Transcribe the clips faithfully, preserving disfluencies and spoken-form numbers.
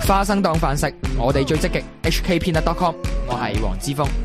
花生當飯食，我哋最積極 H K Peanut dot com， 我係黃之鋒。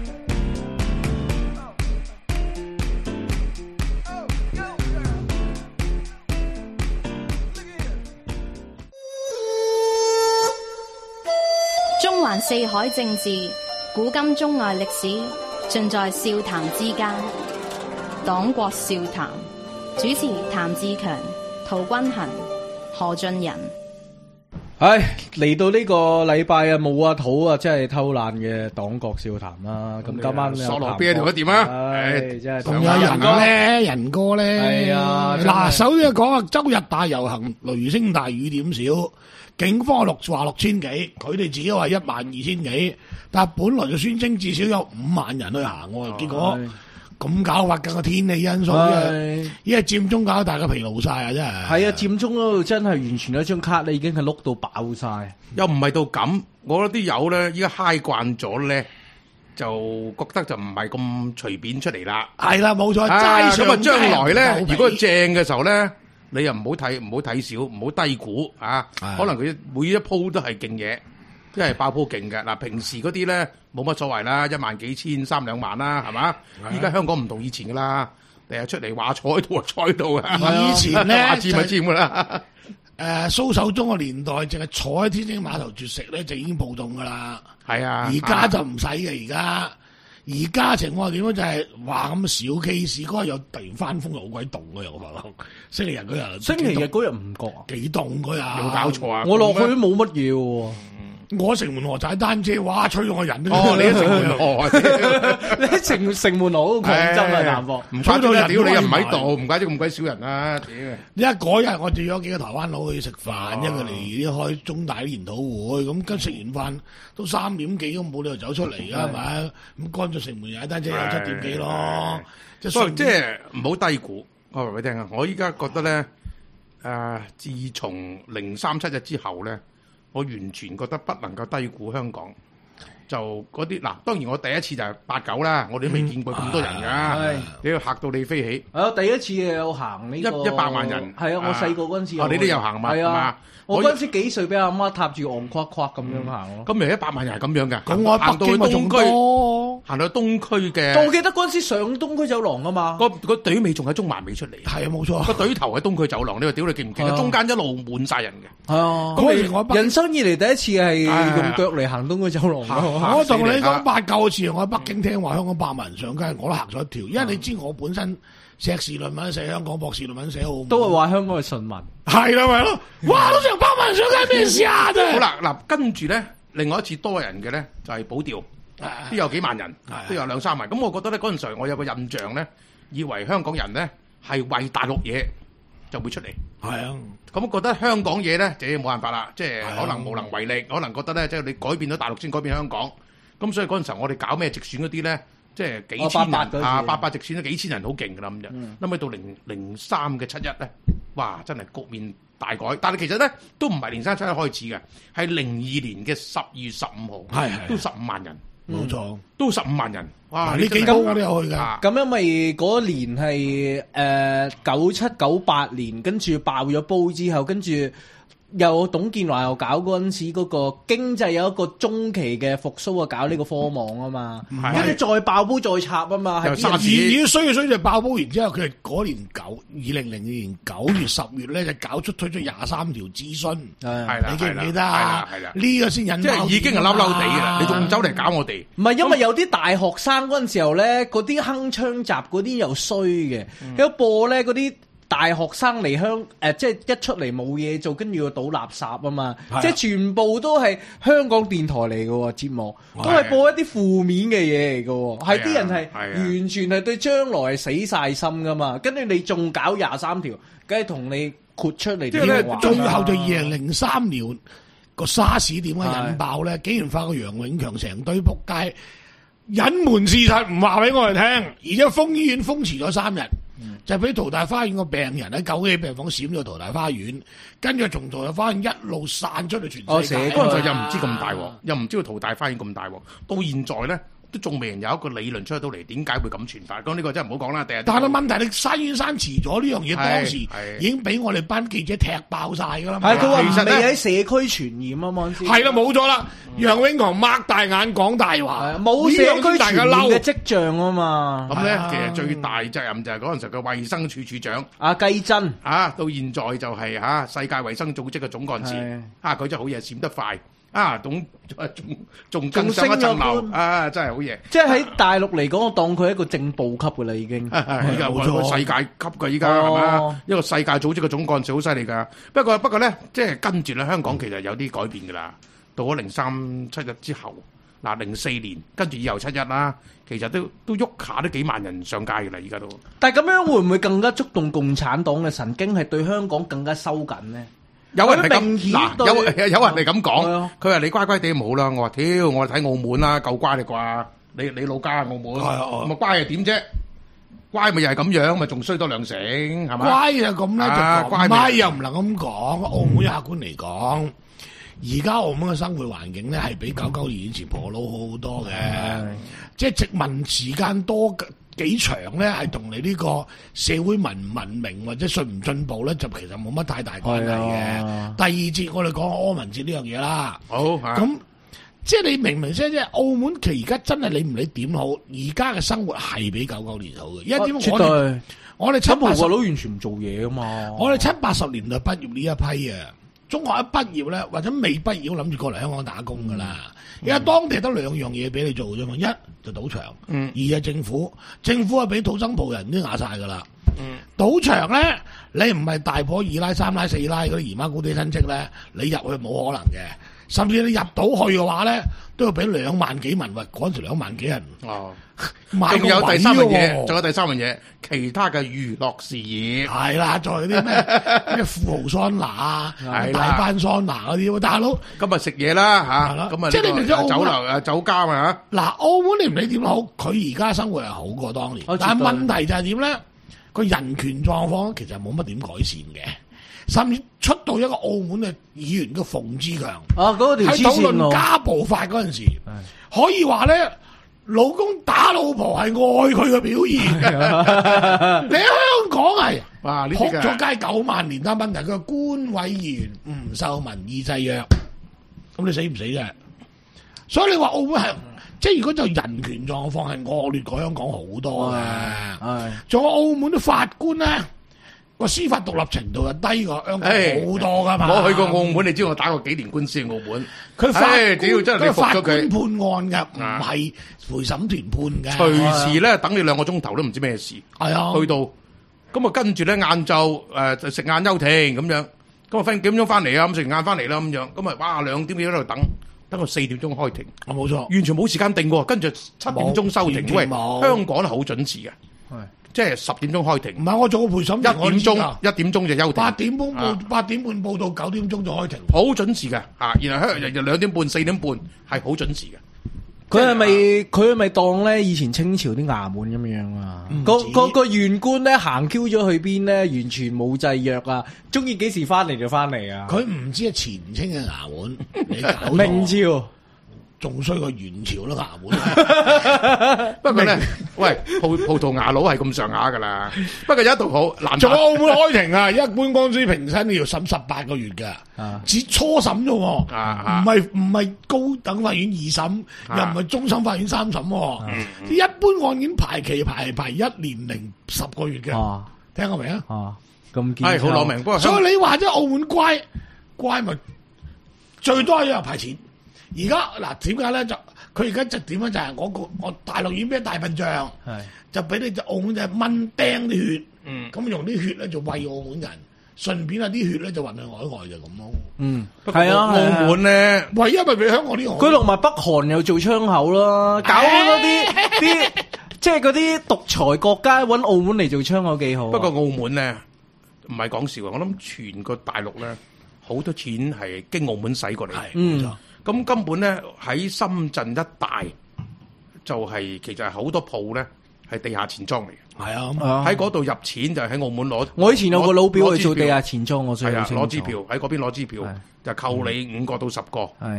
中環四海政治，古今中外歷史，盡在笑談之間。黨國笑談，主持譚志強、陶君行、何俊仁。 唉，嚟到呢個禮拜啊，冇阿土啊，真係偷懶嘅黨國笑談啦。咁今晚索羅邊條一點啊？ 唉，真係仲有人哥咧，人哥咧。 係啊， 嗱，首先講啊，周日大遊行，雷聲大雨點少，警方六話六千幾，佢哋自己話一萬二千幾，但係本來就宣稱至少有五萬人去行，結果。咁搞法嘅個天氣因素，因為佔中搞到大家疲勞晒啊！真係係啊，佔中嗰度真係完全有張卡咧，已經係碌到爆晒。 又唔係到咁，我覺得啲友咧依家嗨慣咗咧，就覺得就唔係咁隨便出嚟啦。 係啦，冇錯。 齋咁啊，將來咧，如果正嘅時候咧，你又唔好睇，唔好睇少，唔好低估啊。可能佢每一鋪都係勁嘢。即係爆鋪勁嘅嗱，平時嗰啲咧冇乜所謂啦，一萬幾千三兩萬啦，係嘛？依家香港唔同以前噶啦，第日出嚟話坐喺度就坐喺度啊！ 以前咧話佔咪佔噶啦。 誒，蘇守忠個年代，淨係坐喺天星碼頭絕食咧，就已經暴動噶啦。 係啊， 而家就唔使嘅，而家而家情況係點樣？就係話咁小 case，嗰日又突然翻風又好鬼凍嘅又話，星期日嗰日， 星期日嗰日唔覺啊， 幾凍嗰日， 有冇搞錯啊？ 我落去都冇乜嘢喎。 我城門河踩單車，哇！吹到我人都哦，你喺城門河， 你喺城城門河好抗爭啊，南方唔怪到人，屌你又唔喺度，唔怪之咁鬼少人啦，屌！ 因為嗰日我哋約咗幾個台灣佬去食飯，因為佢哋開中大啲研討會，咁跟食完飯都三點幾，咁冇理由走出嚟㗎，係咪？咁乾脆城門踩單車又七點幾咯。 即係即係唔好低估，我話俾你聽啊！我依家覺得咧，誒，自從零三七日之後咧。我完全覺得不能夠低估香港，就嗰啲嗱，當然我第一次就係八九啦，我哋都未見過咁多人㗎，你要嚇到你飛起。 啊，第一次有行呢一一百萬人， 係啊，我細個嗰陣時， 哦，你都有行嘛？係啊， 我嗰陣時幾歲，俾阿媽踏住戇夸夸咁樣行咯。 咁咪一百萬人係咁樣㗎？ 咁我行到去東區，行到東區嘅。 我記得嗰陣時上東區走廊啊嘛， 個個隊尾仲喺中環未出嚟。 係啊，冇錯。 個隊頭喺東區走廊，你話屌你記唔記得？中間一路滿晒人嘅。 係啊， 咁人生以嚟第一次係用腳嚟行東區走廊。 我同你講八九次，我喺北京聽話香港百萬人上街，我都行咗一條，因為你知我本身。碩士論文寫香港，博士論文寫澳門， 都係話香港係順民， 係啦咪咯，哇都成百萬人上街咩事啊？真係好啦，嗱跟住咧，另外一次多人嘅咧就係保釣，都有幾萬人，都有兩三萬。咁我覺得咧嗰陣時我有個印象咧，以為香港人咧係為大陸嘢就會出嚟， 係啊。 咁覺得香港嘢咧就冇辦法啦，即係可能無能為力，可能覺得咧即係你改變咗大陸先改變香港。咁所以嗰陣時候我哋搞咩直選嗰啲咧。即係幾千人啊，八百直選都幾千人好勁㗎啦咁就，諗起到零零三嘅七一咧，哇！真係局面大改。但係其實咧都唔係零三七一開始嘅，係零二年嘅十二月十五號，係都十五萬人， 冇錯， 都十五萬人。哇！ 呢幾高我都有去㗎。 咁因為嗰年係誒九七九八年，跟住爆咗煲之後，跟住。又董建華又搞嗰陣時嗰個經濟有一個中期嘅復甦啊，搞呢個科網啊嘛，跟住再爆煲再插啊嘛， 而而衰嘅衰就爆煲完之後，佢係嗰年九二零零二年九月十月咧就搞出推出廿三條諮詢， 係啦， 你記唔記得啊？ 係啦， 呢個先引即係已經係嬲嬲地啦，你仲走嚟搞我哋？ 唔係因為有啲大學生嗰陣時候咧，嗰啲鏗鏘集嗰啲又衰嘅，有播咧嗰啲。大學生離鄉誒，即係一出嚟冇嘢做，跟住要倒垃圾啊嘛！啊即係全部都係香港電台嚟嘅喎節目，啊、都係播一啲負面嘅嘢嚟嘅喎，係啲、啊、人係、啊、完全係對將來係死晒心噶嘛，跟住你仲搞廿三條，梗係同你豁出嚟。即係咧， 最後就二零零三年個沙士點解引爆咧？竟然發覺楊永強成堆仆街隱瞞事實，唔話俾我哋聽，而家封醫院封遲咗三日。嗯、就俾淘大花園個病人喺九幾病房閃咗淘大花園，跟住從淘大花園一路散出去全世界。 嗰陣時又唔知咁大鑊，又唔知道淘大花園咁大鑊。到現在咧， 都仲未人有一個理論出到嚟，點解會咁傳發？咁呢個真係唔好講啦。第日但係問題，你沙縣山遲咗呢樣嘢，當時已經俾我哋班記者踢爆晒㗎啦嘛。 係佢話唔係喺社區傳染啊嘛先。 係啦，冇咗啦。楊永強擘大眼講大話， 冇社區傳染嘅跡象啊嘛。 咁咧，其實最大責任就係嗰陣時嘅衛生署署長阿雞珍啊，到現在就係嚇世界衛生組織嘅總幹事啊，佢真係好嘢，閃得快。啊，仲仲仲更上一層樓啊！真係好嘢。 即係喺大陸嚟講，我當佢係一個正部級嘅啦，已經。 依家冇錯，世界級嘅依家係嘛？一個世界組織嘅總幹事好犀利㗎。不過不過咧，即係跟住咧，香港其實有啲改變㗎啦。到咗零三七一之後，嗱零四年跟住以後七一啦，其實都都喐下都幾萬人上街㗎啦，而家都。 但係咁樣會唔會更加觸動共產黨嘅神經，係對香港更加收緊呢？ 有人係咁嗱，有有人係咁講，佢話你乖乖地唔好啦。我話屌，我睇澳門啦，夠乖你啩？你你老家澳門，咁啊乖又點啫？乖咪又係咁樣，咪仲衰多兩成係嘛？ 乖就咁啦，就乖咪又唔能咁講。澳門客觀嚟講，而家澳門嘅生活環境咧係比九九年以前破老好好多嘅，即係殖民時間多幾長咧，係同你呢個社會文唔文明或者進唔進步咧，就其實冇乜太大關係嘅。第二節我哋講柯文哲呢樣嘢啦。 好， 咁即係你明明先，即係澳門其而家真係你唔理點好，而家嘅生活係比九九年好嘅。因為點解我哋我哋七八十佬完全唔做嘢噶嘛？ 我哋七八十年代畢業呢一批啊，中學一畢業咧，或者未畢業都諗住過嚟香港打工噶啦。因為當地得兩樣嘢俾你做啫嘛，一就賭場，嗯、二係政府。政府係俾土生葡人都壓晒噶啦。嗯、賭場咧，你唔係大婆、二奶、三奶、四奶嗰啲姨媽姑爹親戚咧，你入去冇可能嘅。甚至你入到去嘅話咧，都要俾兩萬幾文，喂，嗰陣時兩萬幾人。哦，買仲有第三樣嘢，仲有第三樣嘢，其他嘅娛樂事業係啦，仲有啲咩咩富豪桑拿啊，大班桑拿嗰啲，大佬今日食嘢啦嚇，咁啊即係你唔知酒樓啊酒家嘛嚇。 嗱，澳門你唔理點好，佢而家生活係好過當年，但係問題就係點咧？個人權狀況其實冇乜點改善嘅。甚至出到一個澳門嘅議員嘅馮志強， 啊嗰條喺討論家暴法嗰陣時，可以話咧，老公打老婆係愛佢嘅表現。你喺香港係，哇！撲咗街九萬年，但問題佢個官委議員唔受民意制約，咁你死唔死啫？所以你話澳門係，即係如果就人權狀況係惡劣過香港好多嘅，仲有澳門啲法官咧。個司法獨立程度係低過香港好多噶嘛？ 我去過澳門，你知我打過幾年官司喺澳門。 佢法屌真係你服咗佢判案㗎，唔係陪審團判嘅。 隨時咧等你兩個鐘頭都唔知咩事。係啊，去到咁啊，跟住咧晏晝誒食晏休庭咁樣，咁啊分幾點鐘翻嚟啊？咁食完晏翻嚟啦咁樣，咁啊哇兩點幾喺度等，等到四點鐘開庭。 啊冇錯， 完全冇時間定喎。跟住七點鐘收庭。喂，香港係好準時嘅。係。即係十點鐘開庭， 唔係我做個陪審， 一點鐘一點鐘就休庭， 八點半報八點半報到九點鐘就開庭， 好準時嘅嚇。然後香日日兩點半四點半係好準時嘅。 佢係咪佢係咪當咧以前清朝啲衙門咁樣啊？個個個縣官咧行 Q 咗去邊咧，完全冇制約啊！中意幾時翻嚟就翻嚟啊！ 佢唔知係前清嘅衙門，你搞明朝。 仲衰過元朝咯，衙門。 不過咧，喂，葡葡萄牙佬係咁上下噶啦。不過有一度好難。 仲有澳門開庭啊，一般公司評審要審十八個月嘅，只初審啫，唔係唔係高等法院二審，又唔係終審法院三審。一般案件排期排排一年零十個月嘅，聽過未啊？ 啊，咁係好攞命。不過所以你話即係澳門乖乖咪最多一日排錢。而家嗱點解咧？就佢而家就點樣就係我個我大陸已經俾大笨象，就俾你就澳門就蚊釘啲血，咁、嗯、用啲血咧就餵澳門人，順便啊啲血咧就運去海外就咁咯。嗯， 係啊， 澳門咧， 唯一咪俾香港啲佢落埋北韓又做窗口啦，搞嗰啲啲即係嗰啲獨裁國家揾澳門嚟做窗口幾好。 不過澳門咧唔係講笑啊！我諗全個大陸咧好多錢係經澳門使過嚟。 嗯。 咁根本咧喺深圳一帶就係、是、其實係好多鋪咧係地下錢莊嚟嘅。 係啊， 喺嗰度入錢就喺澳門攞。 我以前有個老表去做地下錢莊，我想係啊，攞支票喺嗰邊攞支票就扣你五個到十個。 係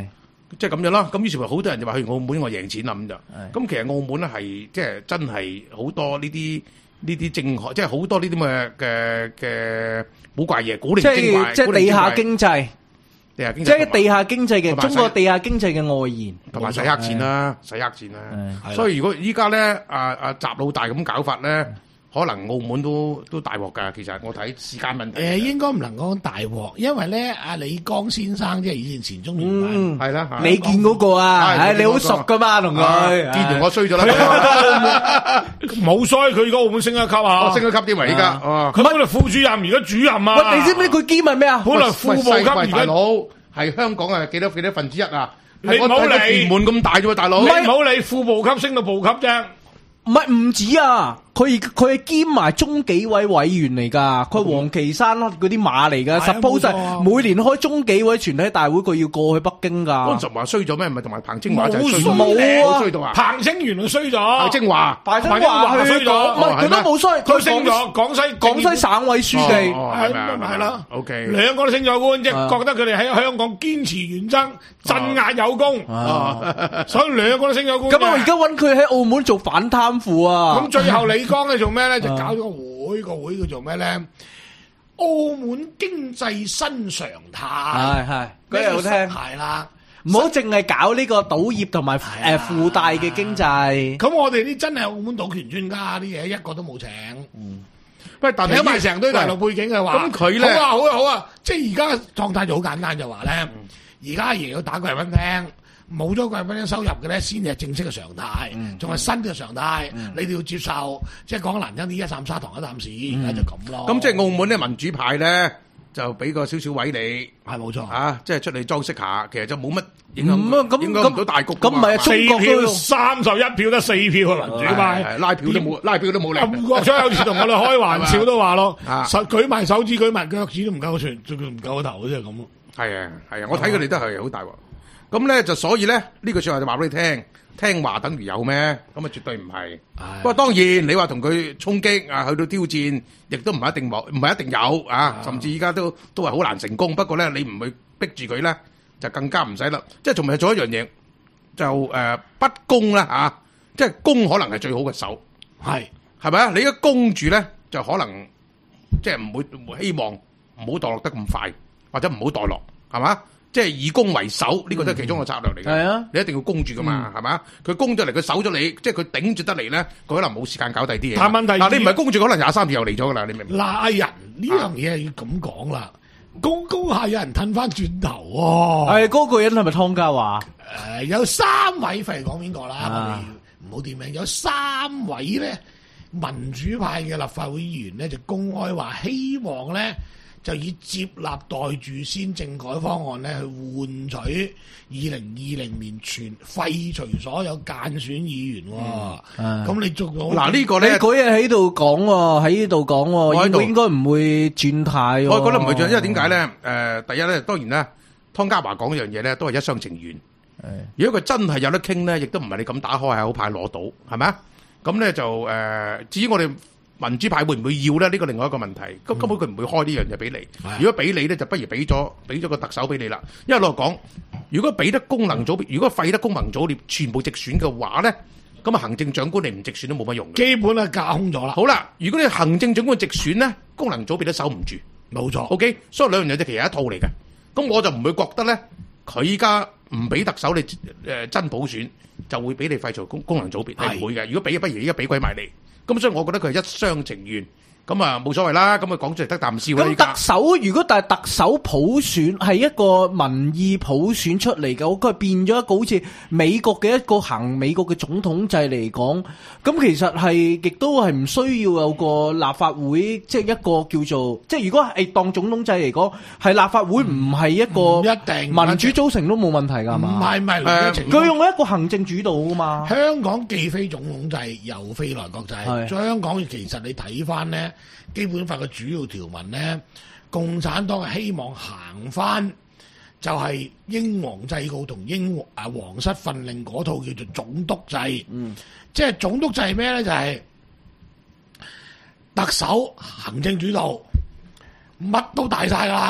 即係咁樣啦。咁於是乎好多人就話去澳門我贏錢啦咁就。咁其實澳門咧係即係真係好多呢啲呢啲正學，即係好多呢啲咁嘅嘅嘅古怪嘢，古靈精怪， 即係地下經濟。 地下經濟即係地下經濟嘅中國地下經濟嘅外延， 同埋洗黑錢啦，洗黑錢啦。所以如果依家咧，阿阿習老大咁搞法咧，可能澳門都都大鑊㗎。其實我睇時間問題。 誒，應該唔能講大鑊，因為咧，阿李剛先生即係以前前中聯辦， 係啦， 你見嗰個啊，唉，你好熟㗎嘛，同佢見完我衰咗啦， 冇衰，佢而家澳門升一級啊， 升一級添喎，依家， 佢本來副主任，而家主任啊。 喂，你知唔知佢兼係咩啊？ 本來副部級，而家大佬係香港啊，幾多幾多分之一啊？ 你唔好理， 屯門咁大啫喎，大佬， 你唔好理副部級升到部級啫。 唔係唔止啊！佢佢係兼埋中紀委委員嚟㗎，佢係黃岐山嗰啲馬嚟㗎。suppose 係每年開中紀委全體大會，佢要過去北京㗎。 嗰陣時話衰咗咩？唔係同埋彭清華就冇衰咗， 冇衰到啊！ 彭清源就衰咗， 彭清華， 彭清華衰咗，唔係佢都冇衰， 佢升咗廣西廣西省委書記， 係咪係啦 ？OK， 兩個都升咗官，即係覺得佢哋喺香港堅持原則，鎮壓有功，所以兩個都升咗官。 咁我而家揾佢喺澳門做反貪腐啊！ 咁最後李剛咧做咩咧？就搞咗個會，個會叫做咩咧？澳門經濟新常態， 係係，嗰日好聽， 係啦， 唔好淨係搞呢個賭業同埋誒附帶嘅經濟。 咁我哋啲真係澳門賭權專家啲嘢一個都冇請， 嗯，喂，但係請埋成堆大陸背景嘅話， 咁佢咧， 好啊好啊好啊，即係而家狀態就好簡單，就話咧，而家阿爺要打貴賓廳。冇咗貴賓廳收入嘅咧，先係正式嘅常態，仲係、嗯、新嘅常態。嗯、你哋要接受，即係講難聽啲，一啖砂糖一啖屎，而家、嗯、就咁咯。 咁即係澳門咧民主派咧，就俾個少少位你， 係冇錯啊！即係出嚟裝飾下，其實就冇乜影響， 嗯、 影響唔到大局。 咁唔係四票三十一票得四票啊！民主派拉票都冇，拉票都冇力。 吳國昌有時同我哋開玩笑都話咯，手舉埋手指，舉埋腳趾都唔夠全，仲唔夠個頭，即係咁咯。 係啊係啊，我睇佢哋都係好大鑊。咁咧就所以咧呢句說話就話俾你聽，聽話等於有咩？咁啊絕對唔係。不過當然你話同佢衝擊啊，去到挑戰，亦都唔係一定冇，唔係一定有啊。甚至依家都都係好難成功。不過咧你唔去逼住佢咧，就更加唔使啦。即係仲係做一樣嘢，就誒、呃、不攻啦吓，即係攻可能係最好嘅手，係係咪啊？你一攻住咧，就可能即係唔會希望唔好墮落得咁快，或者唔好墮落，係嘛？即係以攻為守，呢、這個都係其中一個策略嚟嘅。係啊、嗯，你一定要攻住噶嘛，係嘛、嗯？佢攻咗嚟，佢守咗你，即係佢頂住得嚟咧，佢可能冇時間搞第啲嘢。但問題嗱，你唔係攻住，可能廿三條又嚟咗噶啦，你明唔明？ 拉人呢樣嘢係要咁講啦，高高下有人褪翻轉頭喎。係嗰個人係咪湯家驊？誒、呃，有三位，費講邊個啦？啊、我哋唔好點名，有三位咧民主派嘅立法會議員咧就公開話希望咧。就以接納袋住先政改方案咧，去換取二零二零年全廢除所有間選議員。咁、嗯、你做到嗱呢個咧，嗰日喺度講喎，喺呢度講喎，應該應該唔會轉態。我覺得唔會轉，因為點解咧？誒、呃，第一咧，當然咧，湯家驊講一樣嘢咧，都係一廂情願。嗯、如果佢真係有得傾咧，亦都唔係你咁打開係好怕攞到，係咪啊？咁咧就誒、呃，至於我哋。民主派會唔會要咧？呢個另外一個問題，根根本佢唔會開呢樣嘢俾你。嗯、如果俾你咧，就不如俾咗俾咗個特首俾你啦。因為老實講，如果俾得功能組別，如果廢得功能組別全部直選嘅話咧，咁啊行政長官你唔直選都冇乜用嘅。基本係架空咗啦。好啦，如果你行政長官直選咧，功能組別都守唔住。冇錯。OK，所以兩樣嘢就其實一套嚟嘅。咁我就唔會覺得咧，佢依家唔俾特首你誒、呃、真普選，就會俾你廢除功功能組別係唔會嘅。如果俾，不如依家俾鬼埋你。咁所以，我覺得佢係一廂情願，咁啊冇所謂啦。咁啊講出嚟得啖笑啦。咁特首如果但係特首普選係一個民意普選出嚟嘅，佢變咗一個好似美國嘅一個行美國嘅總統制嚟講，咁其實係亦都係唔需要有個立法會，即係一個叫做即係如果係當總統制嚟講，係立法會唔係一個一定民主組成都冇問題㗎嘛？唔係唔係，佢用一個行政主導㗎嘛。香港既非總統制，又非內閣制。香港其實你睇翻咧，基本法嘅主要條文咧，共產黨係希望行翻就係英皇制誥同英啊皇室訓令嗰套叫做總督制。嗯，即係總督制係咩咧？就係、是、特首行政主導，乜都大晒㗎啦。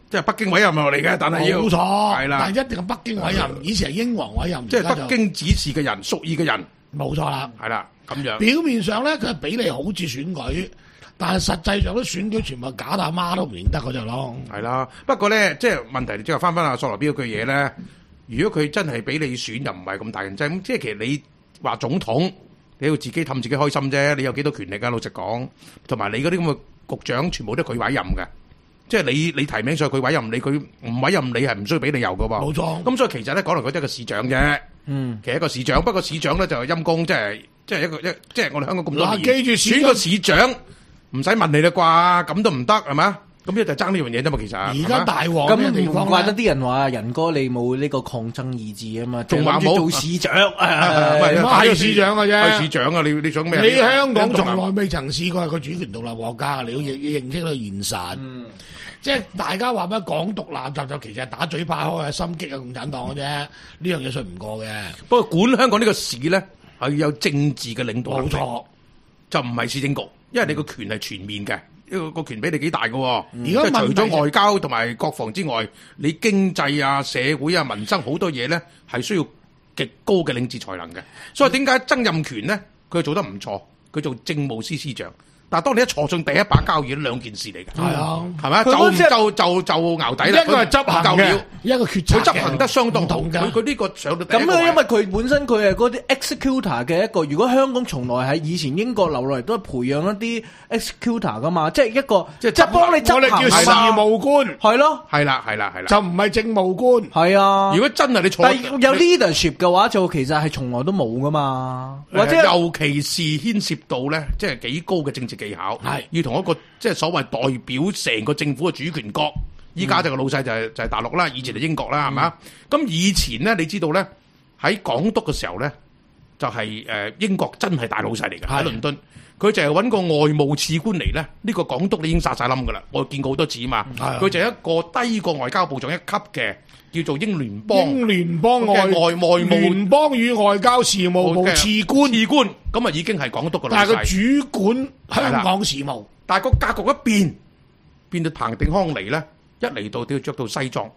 即係北京委任落嚟嘅，但係要冇錯， 係啦， 但係一定係北京委任，以前係英皇委任， 即係北京指示嘅人，屬意嘅人， 冇錯啦， 係啦，咁樣。 表面上咧，佢係俾你好似選舉，但係實際上啲選舉全部假到阿媽都唔認得嗰隻咯。 係啦，不過咧，即係問題，即係翻翻阿索羅標嗰句嘢咧，如果佢真係俾你選，又唔係咁大人劑，咁即係其實你話總統，你要自己氹自己開心啫，你有幾多權力啊？老實講，同埋你嗰啲咁嘅局長，全部都係佢委任嘅。即係你你提名上佢委任你，佢唔委任你係唔需要俾理由噶噃。冇錯。咁所以其實咧講嚟佢都係個市長啫。嗯。其實一個市長，不過市長咧就陰公，即係即係一個一即係我哋香港咁多年。嗱，記住選個市長唔使問你啦啩，咁都唔得係嘛？咁一就爭呢樣嘢啫嘛，其實。而家大鑊嘅地方咧，唔怪得啲人話仁哥你冇呢個抗爭意志啊嘛，仲話冇做市長， 係市長嘅啫。 係市長啊！你你想咩？ 你香港從來未曾試過係個主權獨立國家，你要認認識到現實。即係大家話咩港獨立就就其實係打嘴炮開啊，心激啊共產黨嘅啫，呢樣嘢信唔過嘅。不過管香港呢個市咧係要有政治嘅領導，冇錯，就唔係市政局，因為你個權係全面嘅，呢個個權俾你幾大嘅。而家、嗯、除咗外交同埋國防之外，你經濟啊、社會啊、民生好多嘢咧係需要極高嘅領導才能嘅。所以點解曾蔭權咧佢做得唔錯，佢做政務司司長。但係當你一坐上第一把交椅，兩件事嚟嘅，係啊，係咪？就就就就淆底啦。一個係執行嘅，一個決策嘅，佢執行得相當好。佢佢呢個上到第一個位。咁啊，因為佢本身佢係嗰啲 executor 嘅一個。如果香港從來喺以前英國留落嚟都係培養一啲 executor 噶嘛，即係一個即係幫你執行。我哋叫事務官，係咯，係啦，係啦，係啦，就唔係政務官。係啊，如果真係你坐，但係有 leadership 嘅話，就其實係從來都冇噶嘛。或者尤其是牽涉到咧，即係幾高嘅政治技巧，係要同一個即係所謂代表成個政府嘅主權國，依家就個老細就係就係大陸啦，以前係英國啦，係嘛？咁以前咧，你知道咧喺港督嘅時候咧，就係誒英國真係大老細嚟嘅喺倫敦，佢就係揾個外務次官嚟咧，呢個港督你已經殺晒冧噶啦，我見過好多次啊嘛，佢就係一個低過外交部長一級嘅。叫做英聯邦英聯邦外外外務聯邦與外交事務部次官次官，咁啊已經係港督嘅老細。但係佢主管香港事務，但係個格局一變，變到彭定康嚟咧，一嚟到都要着到西裝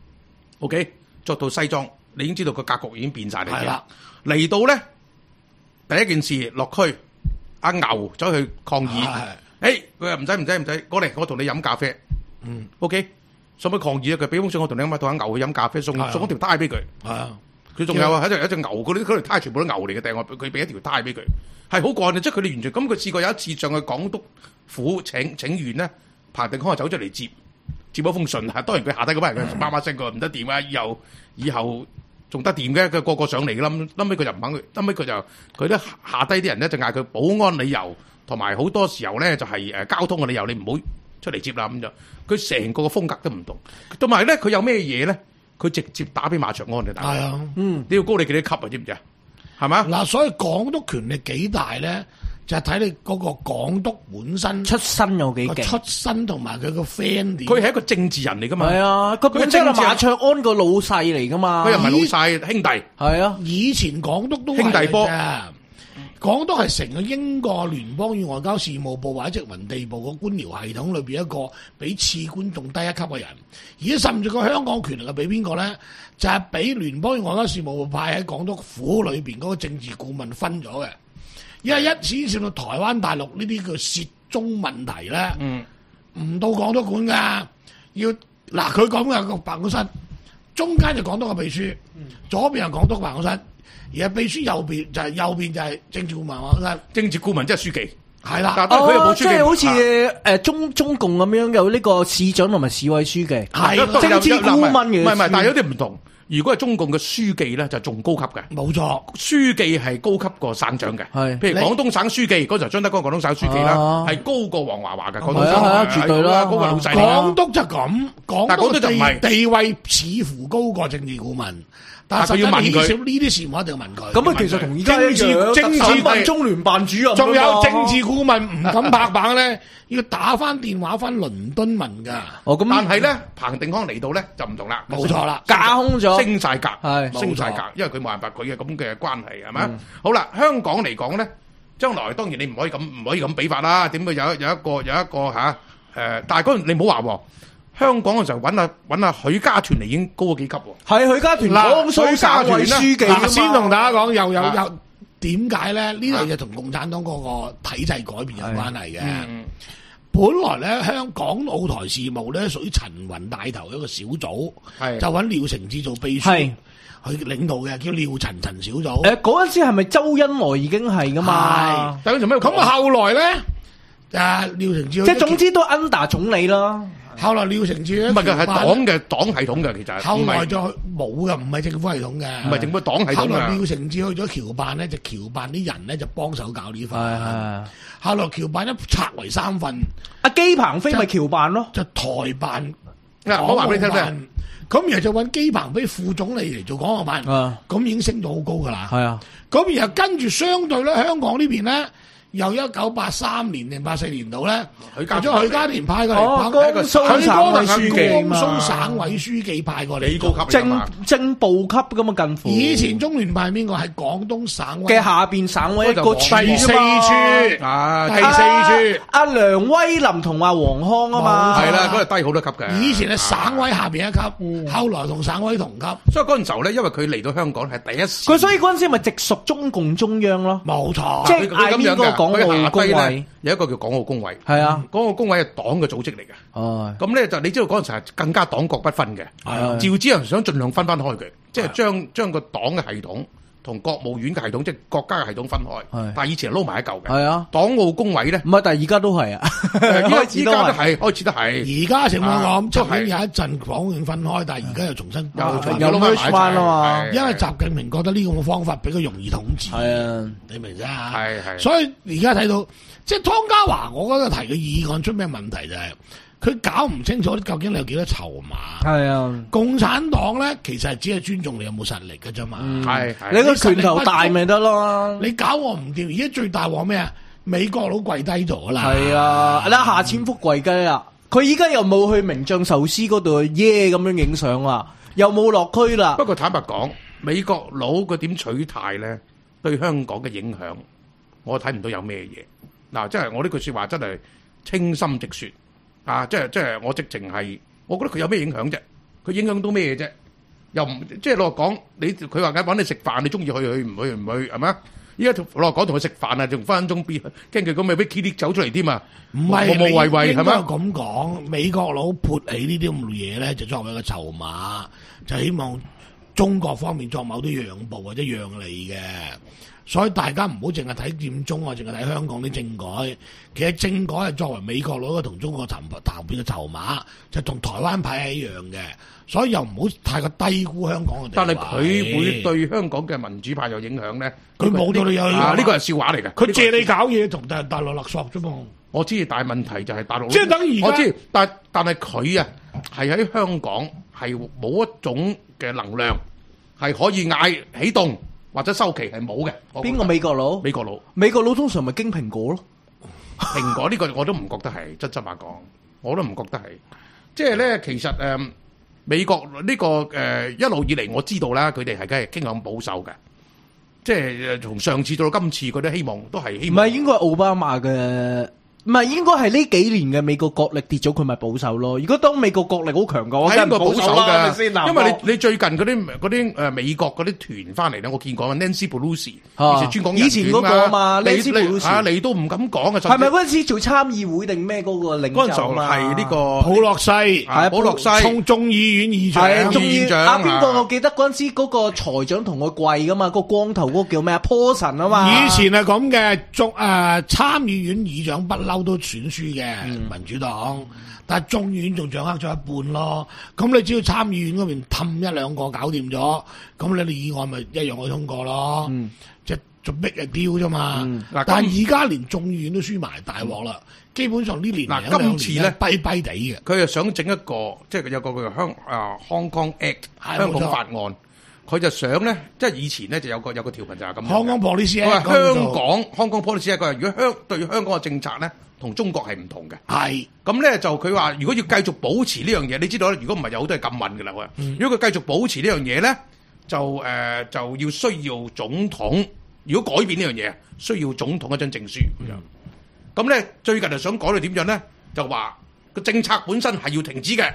，OK， 着到西裝，你已經知道個格局已經變晒嚟嘅。嚟到咧，第一件事落區，阿牛走去抗議，誒，佢話唔使唔使唔使，過嚟，我同你飲咖啡，嗯 ，OK。使乜抗議啊？佢俾封信我同你咁同阿牛去飲咖啡，送送一條呔俾佢。係啊，佢仲有啊，喺隻一隻牛嗰啲嗰條呔全部都牛嚟嘅，掟我佢俾一條呔俾佢，係好幹嘅。即係佢哋完全咁。佢試過有一次上去港督府請請願咧，彭定康就走出嚟接接咗封信。當然佢下低嗰班人佢叭叭聲佢唔得掂啊！以後以後仲得掂嘅，佢個個上嚟嘅啦。後尾佢就唔肯去，後尾佢就佢咧下低啲人咧就嗌佢保安理由，同埋好多時候咧就係誒交通嘅理由，你唔好出嚟接啦咁就。佢成個嘅風格都唔同，同埋咧佢有咩嘢咧？佢直接打俾馬卓安嘅，大係啊，嗯，你要高你幾多級啊？知唔知啊？係嘛？嗱，所以港督權力幾大咧，就係睇你嗰個港督本身出身有幾勁，出身同埋佢個 friend。佢係一個政治人嚟噶嘛？係啊，佢本身係馬卓安個老細嚟噶嘛？佢又唔係老細兄弟。係啊，以前港督都兄弟波。港督係成個英國聯邦與外交事務部或者殖民地部個官僚系統裏邊一個比次官仲低一級嘅人，而家甚至個香港權力係俾邊個咧？就係、是、俾聯邦與外交事務部派喺港督府裏邊嗰個政治顧問分咗嘅，因為一牽涉到台灣大陸呢啲叫涉中問題咧，唔、嗯、到港督管噶，要嗱佢講嘅個辦公室，中間就港督嘅秘書，左邊係港督嘅辦公室。而家秘書右邊就係、是、右邊就係政治顧問啊！政治顧問即係書記，係啦。但係佢又冇書記，即係好似誒中中共咁樣有呢個市長同埋市委書記，係政治顧問嘅。唔係唔係，但係有啲唔同。如果係中共嘅書記咧，就仲高級嘅。冇錯，書記係高級過省長嘅。係，譬如廣東省書記嗰時候，張德江廣東省書記啦，係高過黃華華嘅。廣東省係絕對啦，高過老細。港督就咁，港督就唔係地位似乎高過政治顧問。但係佢要問佢呢啲事，我一定要問佢。咁啊，其實同而家政治政治問中聯辦主任，仲有政治顧問唔敢拍板咧，要打翻電話翻倫敦問噶。哦，咁但係咧，彭定康嚟到咧就唔同啦，冇錯啦，架空咗，升晒格，係升晒格，因為佢冇辦法，佢嘅咁嘅關係係咪？好啦，香港嚟講咧，將來當然你唔可以咁唔可以咁比法啦。點會有有一個有一個吓誒？但係嗰陣你唔好話喎。 香港嘅時候揾下揾下許家屯嚟已經高咗幾級喎。 係許家屯江蘇省委書記啊嘛。 先同大家講，又有有點解咧？呢樣嘢同共產黨嗰個體制改變有關係嘅。本來咧，香港澳台事務咧屬於陳雲帶頭一個小組，就揾廖承志做秘書。佢領導嘅叫廖陳陳小組。 誒嗰陣時係咪周恩來已經係噶嘛？ 係。咁啊後來咧，啊廖承志即係總之都 under 總理啦。 後來廖承志咧， 唔係嘅係黨嘅黨系統嘅其實。 後來就冇嘅，唔係政府系統嘅。 唔係政府黨系統嘅。 後來廖承志去咗僑辦咧，就僑辦啲人咧就幫手搞呢份。係係。後來僑辦一拆為三份， 阿姬鵬飛咪僑辦咯， 就台辦。 嗱，我話俾你聽先。 咁然後就揾姬鵬飛副總理嚟做港澳辦，咁已經升到好高噶啦。係啊，咁然後跟住相對咧，香港呢邊咧，由一九八三年定八四年度咧，將許家田派過嚟， 江蘇省委書記江蘇省委書記派過嚟， 你高級正正部級咁啊，近乎。 以前中聯辦邊個係廣東省委嘅下邊省委一個處第四處， 啊， 第四處， 阿梁威林同阿黃康啊嘛， 係啦，嗰度低好多級嘅。 以前係省委下邊一級，後來同省委同級。 所以嗰陣時候咧，因為佢嚟到香港係第一次， 佢所以嗰陣時咪直屬中共中央咯， 冇錯。 即係嗌邊個港澳工委， 有一個叫港澳工委， 係啊， 港澳工委係黨嘅組織嚟嘅。哦，咁咧就你知道嗰陣時係更加黨國不分嘅。係啊，趙紫陽想盡量分翻開佢，即係將將個黨嘅系統同國務院嘅系統，即係國家嘅系統分開。但係以前係撈埋一嚿嘅。係啊，港澳工委咧， 唔係，但係而家都係啊， 依家都係，開始都係。 而家情況咁，曾經有一陣港澳分開，但係而家又重新又撈翻啦嘛。 因為習近平覺得呢個方法比較容易統治。係啊，你明啫？係係。所以而家睇到，即係湯家驊，我覺得提嘅議案出咩問題就係，佢搞唔清楚究竟你有幾多籌碼。係啊，共產黨咧其實係只係尊重你有冇實力嘅啫嘛。係係，你個拳頭大咪得咯。你搞我唔掂，而家最大鑊咩啊？美國佬跪低咗啦。係啊，你夏千福跪雞啊！佢依家又冇去名將壽司嗰度耶咁樣影相啦，又冇落區啦。 不過坦白講，美國佬佢點取態咧，對香港嘅影響，我睇唔到有咩嘢。嗱，即係我呢句說話真係清心直說。啊！即係即係，我直情係，我覺得佢有咩影響啫？佢影響到咩啫？又唔即係老實講，你佢話緊揾你食飯，你中意去去唔去唔去係咪？依家老實講同佢食飯啊，仲分分鐘變驚佢咁咪俾 K D 走出嚟添啊！唔係，無無謂謂係咪？ 咁講，美國佬撥起呢啲咁嘅嘢咧，就作為一個籌碼，就希望中國方面作某啲讓步或者讓利嘅。所以大家唔好淨係睇佔中啊，淨係睇香港啲政改。其實政改係作為美國佬嘅同中國談談判嘅籌碼，就同台灣牌係一樣嘅。所以又唔好太過低估香港嘅地位。 但係佢會對香港嘅民主派有影響咧？ 佢冇對你有影響。 呢個係笑話嚟嘅。 佢借你搞嘢同大大陸勒索啫嘛。 我知，但係問題就係大陸。 即係等於我知，但但係佢啊，係喺香港係冇一種嘅能量係可以嗌起動。或者收期係冇嘅。 邊個美國佬？ 美國佬， 美國佬通常咪經蘋果咯。 蘋果呢個我都唔覺得係，真心話講，我都唔覺得係。即係咧，其實誒、呃、美國呢、呢個誒、呃、一路以嚟我知道啦，佢哋係梗係傾向保守嘅。即係從上次到到今次，佢都希望都係希望。唔係應該係奧巴馬嘅。唔係應該係呢幾年嘅美國國力跌咗，佢咪保守咯？如果當美國國力好強嘅話，梗係保守啦，係咪先？ 因為你你最近嗰啲嗰啲誒美國嗰啲團翻嚟咧，我見過 Nancy Pelosi，以前專講以前嗰個啊嘛，Nancy Pelosi 啊，你都唔敢講啊！ 係咪嗰陣時做參議會定咩嗰個領袖啊？ 嗰陣時候係呢個普洛西， 係普洛西， 眾眾議院議長， 係眾議長啊！邊個我記得嗰陣時嗰個財長同佢跪噶嘛？嗰個光頭嗰個叫咩啊？Paulson啊嘛！ 以前係咁嘅，眾誒參議院議長不嬲都選輸。嘅、嗯、民主黨，但係眾議院仲掌握咗一半咯。咁你只要參議院嗰邊氹一兩個搞掂咗，咁你哋議案咪一樣可以通過咯。嗯、即係做逼嘅雕啫嘛。嗯、但係而家連眾議院都輸埋，大鑊啦。基本上呢年嗱、啊、今次咧跛跛地嘅， 佢又想整一個，即係有個叫香啊 Hong Kong Act 香港法案。佢就想咧，即係以前咧就有個有個條文就係咁。香港 policy，佢話香港香港 policy 佢話如果香對香港嘅政策咧，同中國係唔同嘅。係咁咧就佢話，如果要繼續保持呢樣嘢，你知道咧，如果唔係有好多係禁運嘅啦。佢、嗯、如果佢繼續保持呢樣嘢咧，就誒、呃、就要需要總統。如果改變呢樣嘢，需要總統一張證書。咁咧、嗯、最近就想改到點樣咧？就話個政策本身係要停止嘅。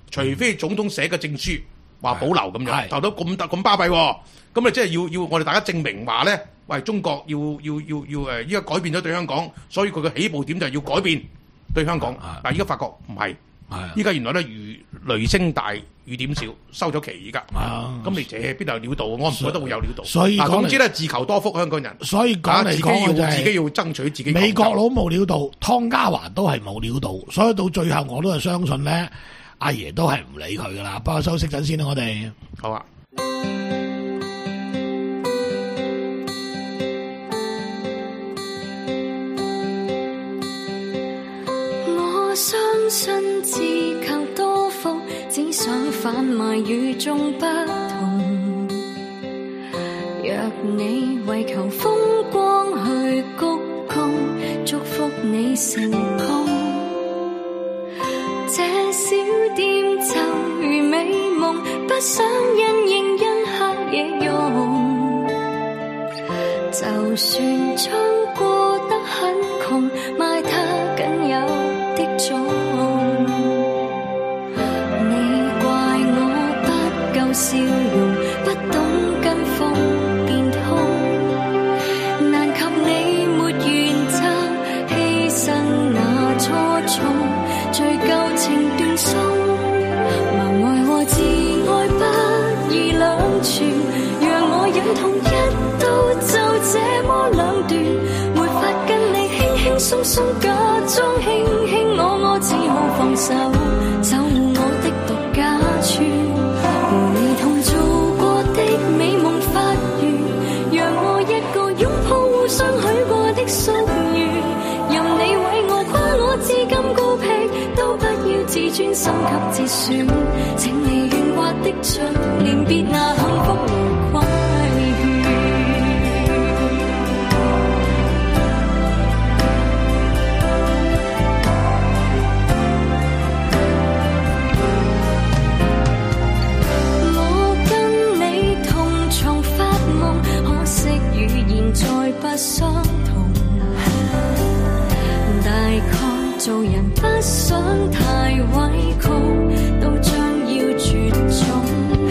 除非總統寫嘅證書話保留咁樣， 係投到咁咁巴閉喎，咁你即係要要我哋大家證明話咧，喂，中國要要要要誒依家改變咗對香港，所以佢嘅起步點就係要改變對香港。但係依家發覺唔係，依家原來咧如雷聲大雨點少，收咗旗而家。咁你這邊度有料到？我唔覺得會有料到。 所以嗱，總之咧自求多福，香港人。 所以講嚟講自己要就係自己要爭取自己。 美國佬冇料到，湯家驊都係冇料到，所以到最後我都係相信咧，阿爺都係唔理佢噶啦。不過休息陣先啦，我哋好啊。 我相信自求多福，只想販賣與眾不同。若你為求風光去鞠躬，祝福你成功。這小店就如美夢，不想因應因黑夜用。就算將過得很窮，賣它僅有的種。你怪我不夠笑容，不懂跟風變通，難及你沒原則，犧牲那初衷，追究情斷送。盲愛和自愛不易兩全，讓我忍痛一刀就這麼兩斷，沒法跟你輕輕鬆鬆假裝輕輕我我只好放手，守護我的獨家村，和你同做過的美夢發願，讓我一個擁抱互相許過的夙願，任你為我誇我至今高僻，都不要自尊心給折損，請你願畫的春連別那幸福無規勸。我跟你同床發夢，可惜語言再不相同，大概做人不想太委屈，都將要絕種。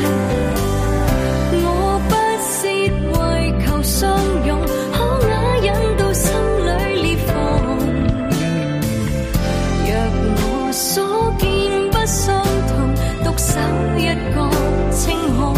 我不屑為求相擁，可啞忍到心裏裂縫。若我所見不相同，獨守一個清空。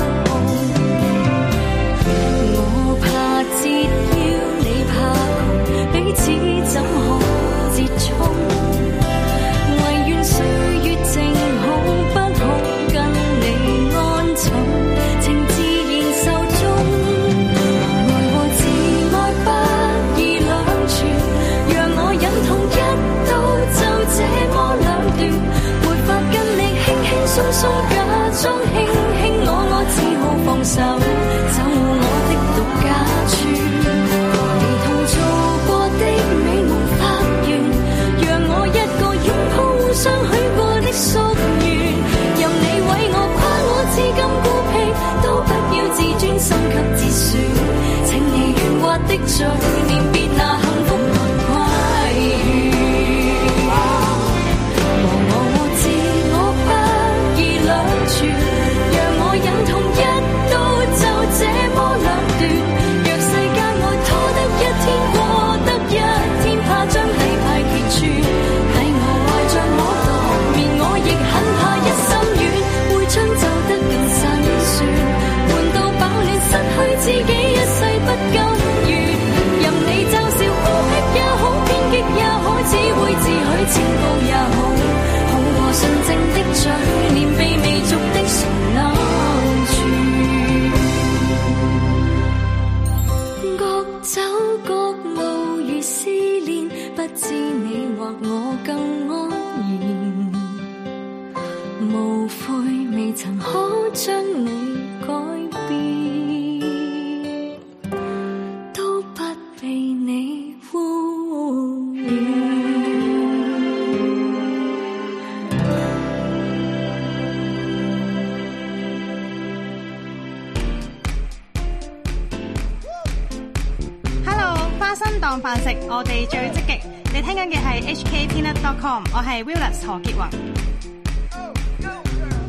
我怕折腰，你怕窮，彼此怎可折衷？唯願歲月靜好，不好跟你安枕，情自然壽終。愛和自愛不易兩全，讓我忍痛一刀就這麼兩斷，沒法跟你輕輕鬆鬆假裝輕輕我我只好放手，守護我的獨家村，和你同做過的美夢發願，讓我一個擁抱互相許過的夙願，任你為我誇我至今孤僻，都不要自尊心給折損，請你圓滑的嘴臉別那幸福來規勸。忘我和自我不易兩全，讓我忍痛一刀就這麼兩斷，若世間愛拖得一天過得一天，怕將底牌揭穿，睇我壞像我獨眠，我亦很怕一心軟，會將走得更辛酸，悶到飽暖失去自己一世不甘願，任你嘲笑孤僻也好，偏激也好，只會自許清高也好，好過純正的嘴臉被媚俗的唇扭住。各走各路如思念，不知你或我更安然，無悔未曾可將你改變，都不被你污染。 Hello，花生當飯食，我哋最積極。你聽緊嘅係 H K Peanut dot com， 我係 Willis 何潔宏。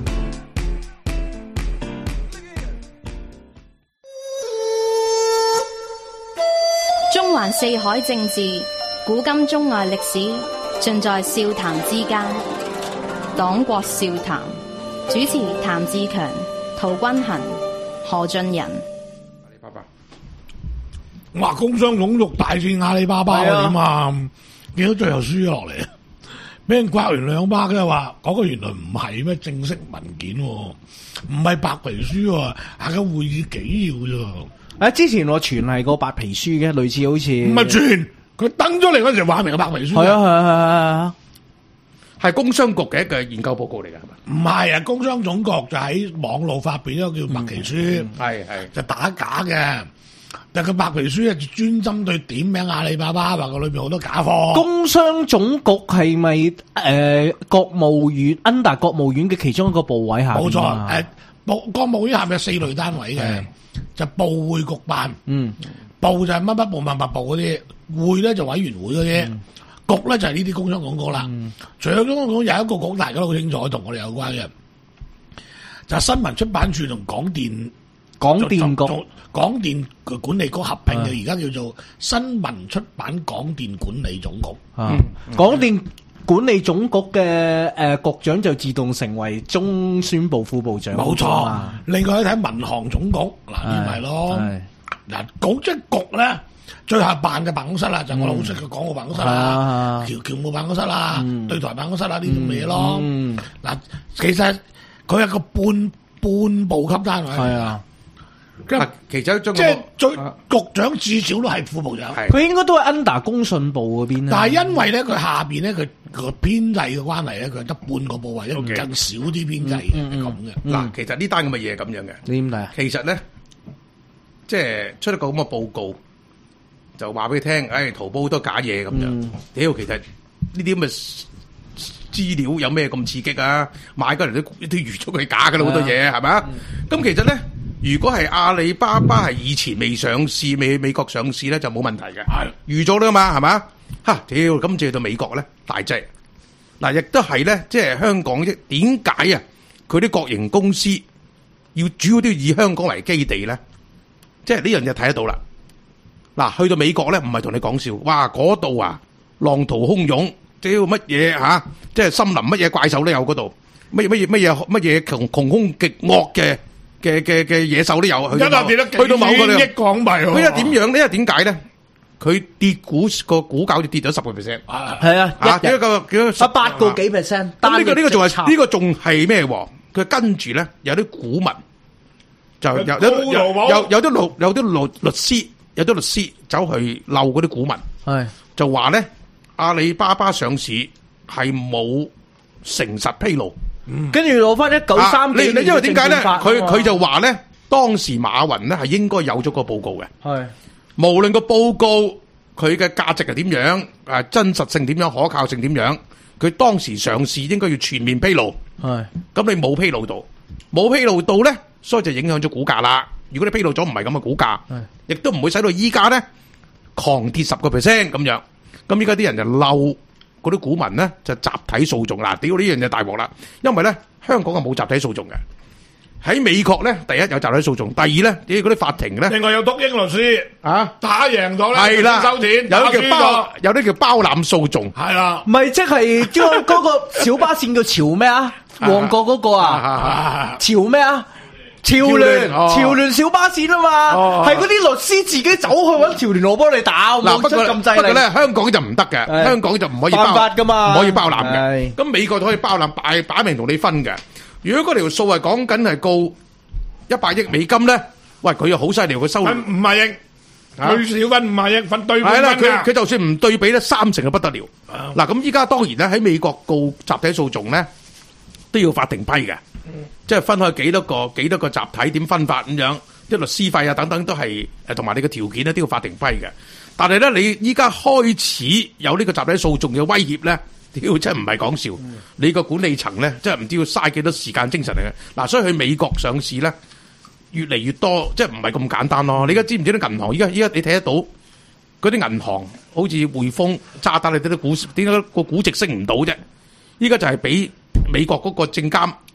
環四海政治，古今中外歷史，盡在笑談之間。黨國笑談，主持譚志強、陶君行、何俊仁。 阿里巴巴， 哇！工商總局大戰阿里巴巴啊點啊？見到最後輸咗落嚟，俾人刮完兩巴嘅話，嗰、那個原來唔係咩正式文件，唔係白皮書喎，係個會議紀要啫。 啊！之前我傳係個白皮書嘅，類似好似唔係傳，佢登咗嚟嗰時話明個白皮書。 係啊係啊係啊係係工商局嘅一個研究報告嚟㗎，係咪？ 唔係啊，工商總局就喺網路發表一個叫白皮書， 係係、嗯、 就打假嘅。但個白皮書係專針對點名阿里巴巴，話個裏邊好多假貨。 工商總局係咪誒國務院 under 國務院嘅其中一個部委下？ 冇錯，誒、呃，部國務院下面有四類單位嘅。就部會局辦，嗯，部就係乜乜部乜乜部嗰啲，會咧就委員會嗰啲，嗯、局咧就係呢啲工商總局啦。嗯、除咗工商總局有一個局，大家都好清楚，同我哋有關嘅，就係、是、新聞出版處同廣電廣電局、廣電管理局合併嘅，而家、嗯、叫做新聞出版廣電管理總局。啊， 廣、嗯、電管理總局嘅誒、呃、局長就自動成為中宣部副部長。 冇錯。啊、另外睇民航總局嗱，呢咪咯。嗱，局即係局咧，最下辦嘅辦公室啦，就我老識嘅港澳辦公室啦，僑僑務辦公室啦，嗯、對台辦公室啦，呢啲咁嘅嘢咯。嗱、嗯，其實佢係個半半部級單位。係啊。 其中即係最局長至少都係副部長， 佢應該都係 under 工信部嗰邊。 但係因為咧，佢下邊咧，佢個編制嘅關係咧，佢係得半個部位，因為更少啲編制嘅係咁嘅。 嗱，其實呢單咁嘅嘢係咁樣嘅。 你點睇啊？ 其實咧，即係出一個咁嘅報告，就話俾你聽，誒，淘寶好多假嘢咁樣。屌，其實呢啲咁嘅資料有咩咁刺激啊？買過嚟都都預咗佢假噶啦，好多嘢係咪啊？咁其實咧。如果係阿里巴巴係以前未上市、未美國上市咧，就冇問題嘅，係預咗啦嘛，係嘛？嚇，屌！今次去到美國咧，大劑嗱，亦都係咧，即係香港啫。點解啊？佢啲國營公司要主要都要以香港為基地咧？即係呢樣嘢睇得到啦。嗱，去到美國咧，唔係同你講笑，哇！嗰度啊，浪濤洶湧，屌乜嘢嚇？即係森林乜嘢怪獸都有嗰度，乜嘢乜嘢乜嘢乜嘢窮窮兇極惡嘅。嘅嘅嘅野獸都有，去到去到某個咧，億港幣。佢係點樣咧？因為點解咧？佢跌股個股價好似跌咗十個 percent。 係啊， 啊幾個幾個十八個幾 percent。 咁呢個呢個仲係呢個仲係咩？佢跟住咧有啲股民就有有有有啲律有啲律律師有啲律師走去漏嗰啲股民，係就話咧阿里巴巴上市係冇誠實披露。 跟住攞翻一九三幾年， 因為點解咧？佢佢就話咧，當時馬雲咧係應該有咗個報告嘅。係，無論個報告佢嘅價值係點樣，誒真實性點樣，可靠性點樣，佢當時上市應該要全面披露。係，咁你冇披露到，冇披露到咧，所以就影響咗股價啦。如果你披露咗唔係咁嘅股價，亦都唔會使到依家咧狂跌十個 percent 咁樣。咁依家啲人就嬲。嗰啲股民咧就集體訴訟啦，屌呢樣嘢大鑊啦！因為咧香港係冇集體訴訟嘅，喺美國咧第一有集體訴訟，第二咧啲嗰啲法庭咧， 另外有獨英律師啊打贏咗咧， 係啦， 收錢， 有啲叫包，有啲叫包攬訴訟， 係啦， 唔係即係將嗰個小巴線叫潮咩啊？旺角嗰個啊，潮咩啊？潮聯潮聯小巴線啊嘛，係嗰啲律師自己走去揾潮聯，我幫你打，冇出咁滯。 不過咧，香港就唔得嘅，香港就唔可以包法噶嘛， 唔可以包攬嘅。咁美國就可以包攬，擺擺明同你分嘅。如果嗰條數係講緊係告一百億美金咧，喂，佢又好犀利，佢收五萬億，最少分五萬億，分對半分。 係啦，佢佢就算唔對比咧，三成就不得了。嗱，咁依家當然咧喺美國告集體訴訟咧，都要法庭批嘅。即係分開幾多個幾多個集體點分法咁樣，啲律師費啊等等都係誒，同埋你嘅條件咧都要法庭批嘅。但係咧，你依家開始有呢個集體訴訟嘅威脅咧，屌真係唔係講笑。嗯、你個管理層咧，真係唔知要嘥幾多時間精神嚟嘅。嗱，所以去美國上市咧，越嚟越多，即係唔係咁簡單咯。你而家知唔知啲銀行？依家依家你睇得到嗰啲銀行，好似匯豐、渣打，你睇啲股點解個估值升唔到啫？依家就係俾美國嗰個證監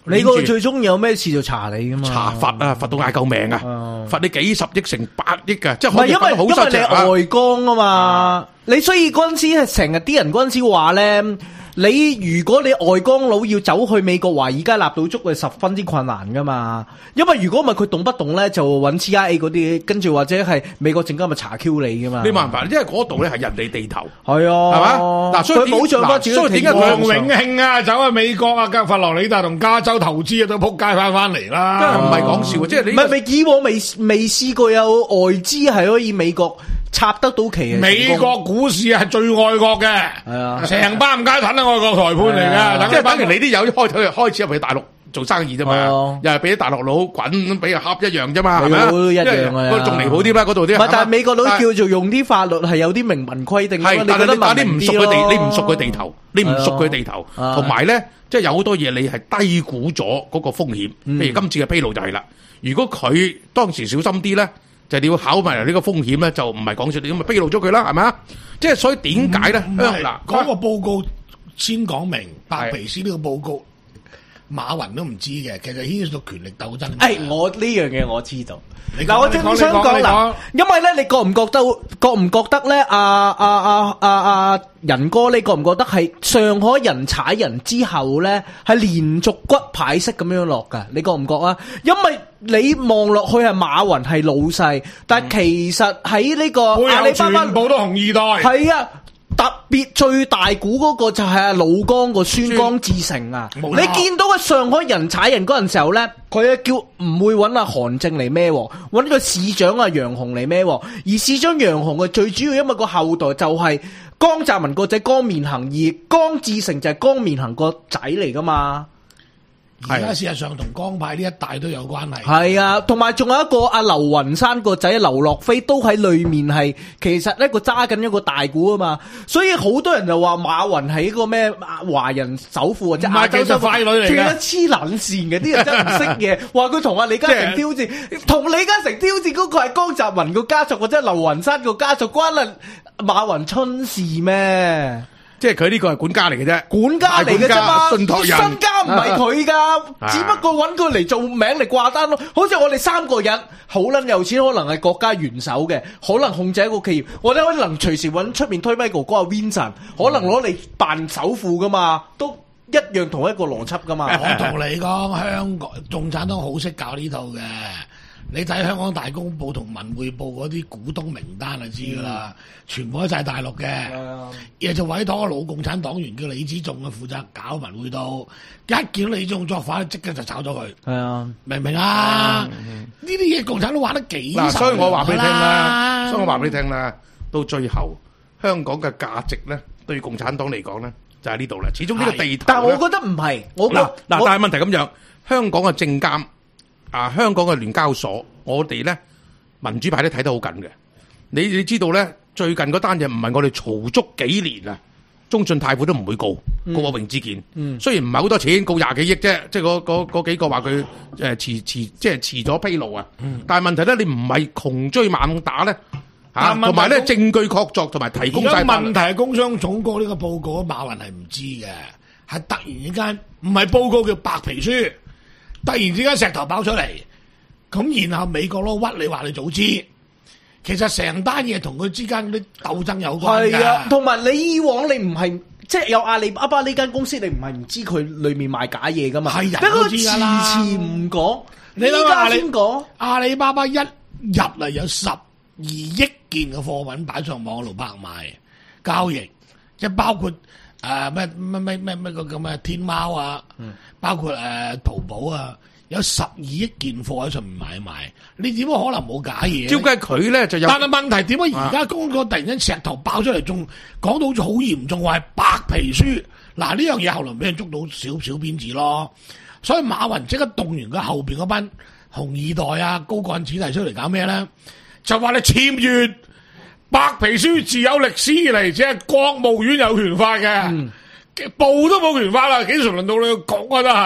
你個最終有咩事就查你噶嘛？ 查罰啊，罰到嗌救命啊， 嗯罰你幾十億成百億噶，即係唔係因為可以罰得好因為失職啊你外江啊嘛，你所以嗰陣時係成日啲人嗰陣時話咧，你如果你外江佬要走去美國華爾街納到足，係十分之困難噶嘛。因為如果唔係佢動不動咧就揾 C I A 嗰啲，跟住或者係美國證監咪查 Q 你噶嘛。 你冇辦法，因為嗰度咧係人哋地頭， 係啊， 係嘛？嗱，所以佢保障翻自己嗱所以點解王佢永慶啊，走去美國啊，佛羅里達同加州投資啊，都撲街翻翻嚟真係啦。 唔係講笑啊！即係你唔係未以往未未試過有外資係可以美國插得到旗嘅。 美國股市係最愛國嘅， 係啊成班唔家騰啊，外國裁判嚟係啊噶， 即係等於你啲友開開開始入去大陸做生意啫嘛係啊， 又係俾啲大陸佬滾，俾人恰一樣啫嘛，係咪啊？ 美國都一樣啊因為仲離譜啲啦，嗰度啲唔係，但係美國佬但係叫做用啲法律係有啲明文規定㗎嘛。 係，但係你但係你唔熟佢地，你唔熟佢地頭。 頭，你唔熟佢地頭， 係啊同埋咧，即係有好多嘢你係低估咗嗰個風險。 嗯譬如今次嘅披露就係啦，如果佢當時小心啲咧，就你要考埋呢個風險咧，就唔係講笑，你咁咪披露咗佢啦，係咪啊？即係所以點解咧？ 唔係嗱， 嗰個報告先講明，白皮書呢個報告，馬雲都唔知嘅，其實牽涉到權力鬥爭。 誒，我呢樣嘢我知道。 你講嗱，我正想你講講嗱你講， 因為咧，你覺唔覺得覺唔覺得咧？阿阿阿阿阿仁哥，你覺唔覺得係上海人踩人之後咧，係連續骨牌式咁樣落噶？你覺唔覺啊？因為你望落去係馬雲係老細，但係其實喺呢個背後阿里巴巴全部都紅二代。 係啊。特別最大股嗰個就係阿老江個孫江志成啊！你冇錯見到個上海人踩人嗰陣時候咧，佢啊叫唔會揾阿韓正嚟孭喎，揾個市長啊楊雄嚟孭喎。而市長楊雄啊最主要因為個後代就係江澤民個仔江面行，而江志成就係江面行個仔嚟噶嘛。 而家事實上同江派呢一帶都有關係。 係啊，同埋仲有一個阿劉雲山個仔劉樂飛都喺裏面係，其實一個揸緊一個大股啊嘛，所以好多人就話馬雲係一個咩華人首富或者亞洲首富， 唔係，其實傀儡嚟嘅仲有黐撚線嘅，啲人真係唔識嘢，話佢同阿李嘉誠挑戰，同李嘉誠挑戰嗰個係江澤民個家族或者劉雲山個家族，關啦馬雲春事咩？ 即係佢呢個係管家嚟嘅啫， 管家嚟嘅啫嘛， 大管家信託人身家唔係佢噶， 啊只不過揾佢嚟做名嚟掛單咯。好似我哋三個人好撚有錢，可能係國家元首嘅，可能控制一個企業，我哋可能隨時揾出面推咪哥哥阿 Vincent，可能攞嚟扮首富噶嘛，都一樣同一個邏輯噶嘛。 我同你講，香港共產黨好識搞呢套嘅。你睇香港大公報同文匯報嗰啲股東名單就知噶啦，全部都係大陸嘅。嘢就委託個老共產黨員叫李子仲啊，負責搞文匯報，一見到李子仲作反，即刻就炒咗佢。 係啊， 明唔明啊？呢啲嘢共產黨玩得幾嗱，所以我話俾你聽啦， 啦所以我話俾你聽啦，到最後香港嘅價值咧，對共產黨嚟講咧，就喺呢度啦。始終呢個地頭但係我咧覺得唔係，我覺嗱嗱，但我係問題咁樣，香港嘅證監啊，香港嘅聯交所，我哋咧民主派都睇得好緊嘅。你你知道咧，最近嗰單嘢唔係我哋嘈足幾年啊，中信泰富都唔會告告阿榮之健。 嗯雖然唔係好多錢，告廿幾億啫，即係嗰嗰嗰幾個話佢誒遲遲即係遲咗披露啊。但係問題咧，你唔係窮追猛打咧嚇， 但問題同埋咧證據確鑿，同埋提供而家晒法律問題係工商總局呢個報告，馬雲係唔知嘅，係突然之間唔係報告叫白皮書，突然之間石頭爆出嚟，咁然後美國咯屈你話你早知，其實成單嘢同佢之間啲鬥爭有關係啊， 㗎。 同埋你以往你唔係即係有阿里巴巴呢間公司，你唔係唔知佢裏面賣假嘢噶嘛？ 係人不過都知㗎啦遲遲唔講， 你依家諗下阿里先講。 阿里巴巴一入嚟有十二億件嘅貨品擺上網度拍賣交易，即係包括誒咩咩咩咩咩個咁嘅天貓啊，包括誒、呃、淘寶啊，有十二億件貨喺上面買賣，你點可能冇假嘢？ 照計佢咧就有， 但係問題點解而家公個突然間石頭爆出嚟，仲講到好似好嚴重，話係白皮書？嗱呢樣嘢後來俾人捉到少少辮子咯，所以馬雲即刻動員佢後邊嗰班紅二代啊、高幹子弟出嚟搞咩咧？就話你僭越白皮書自有歷史以嚟，只係國務院有權發嘅，部都冇權發啦，幾時輪到你講啊？都係。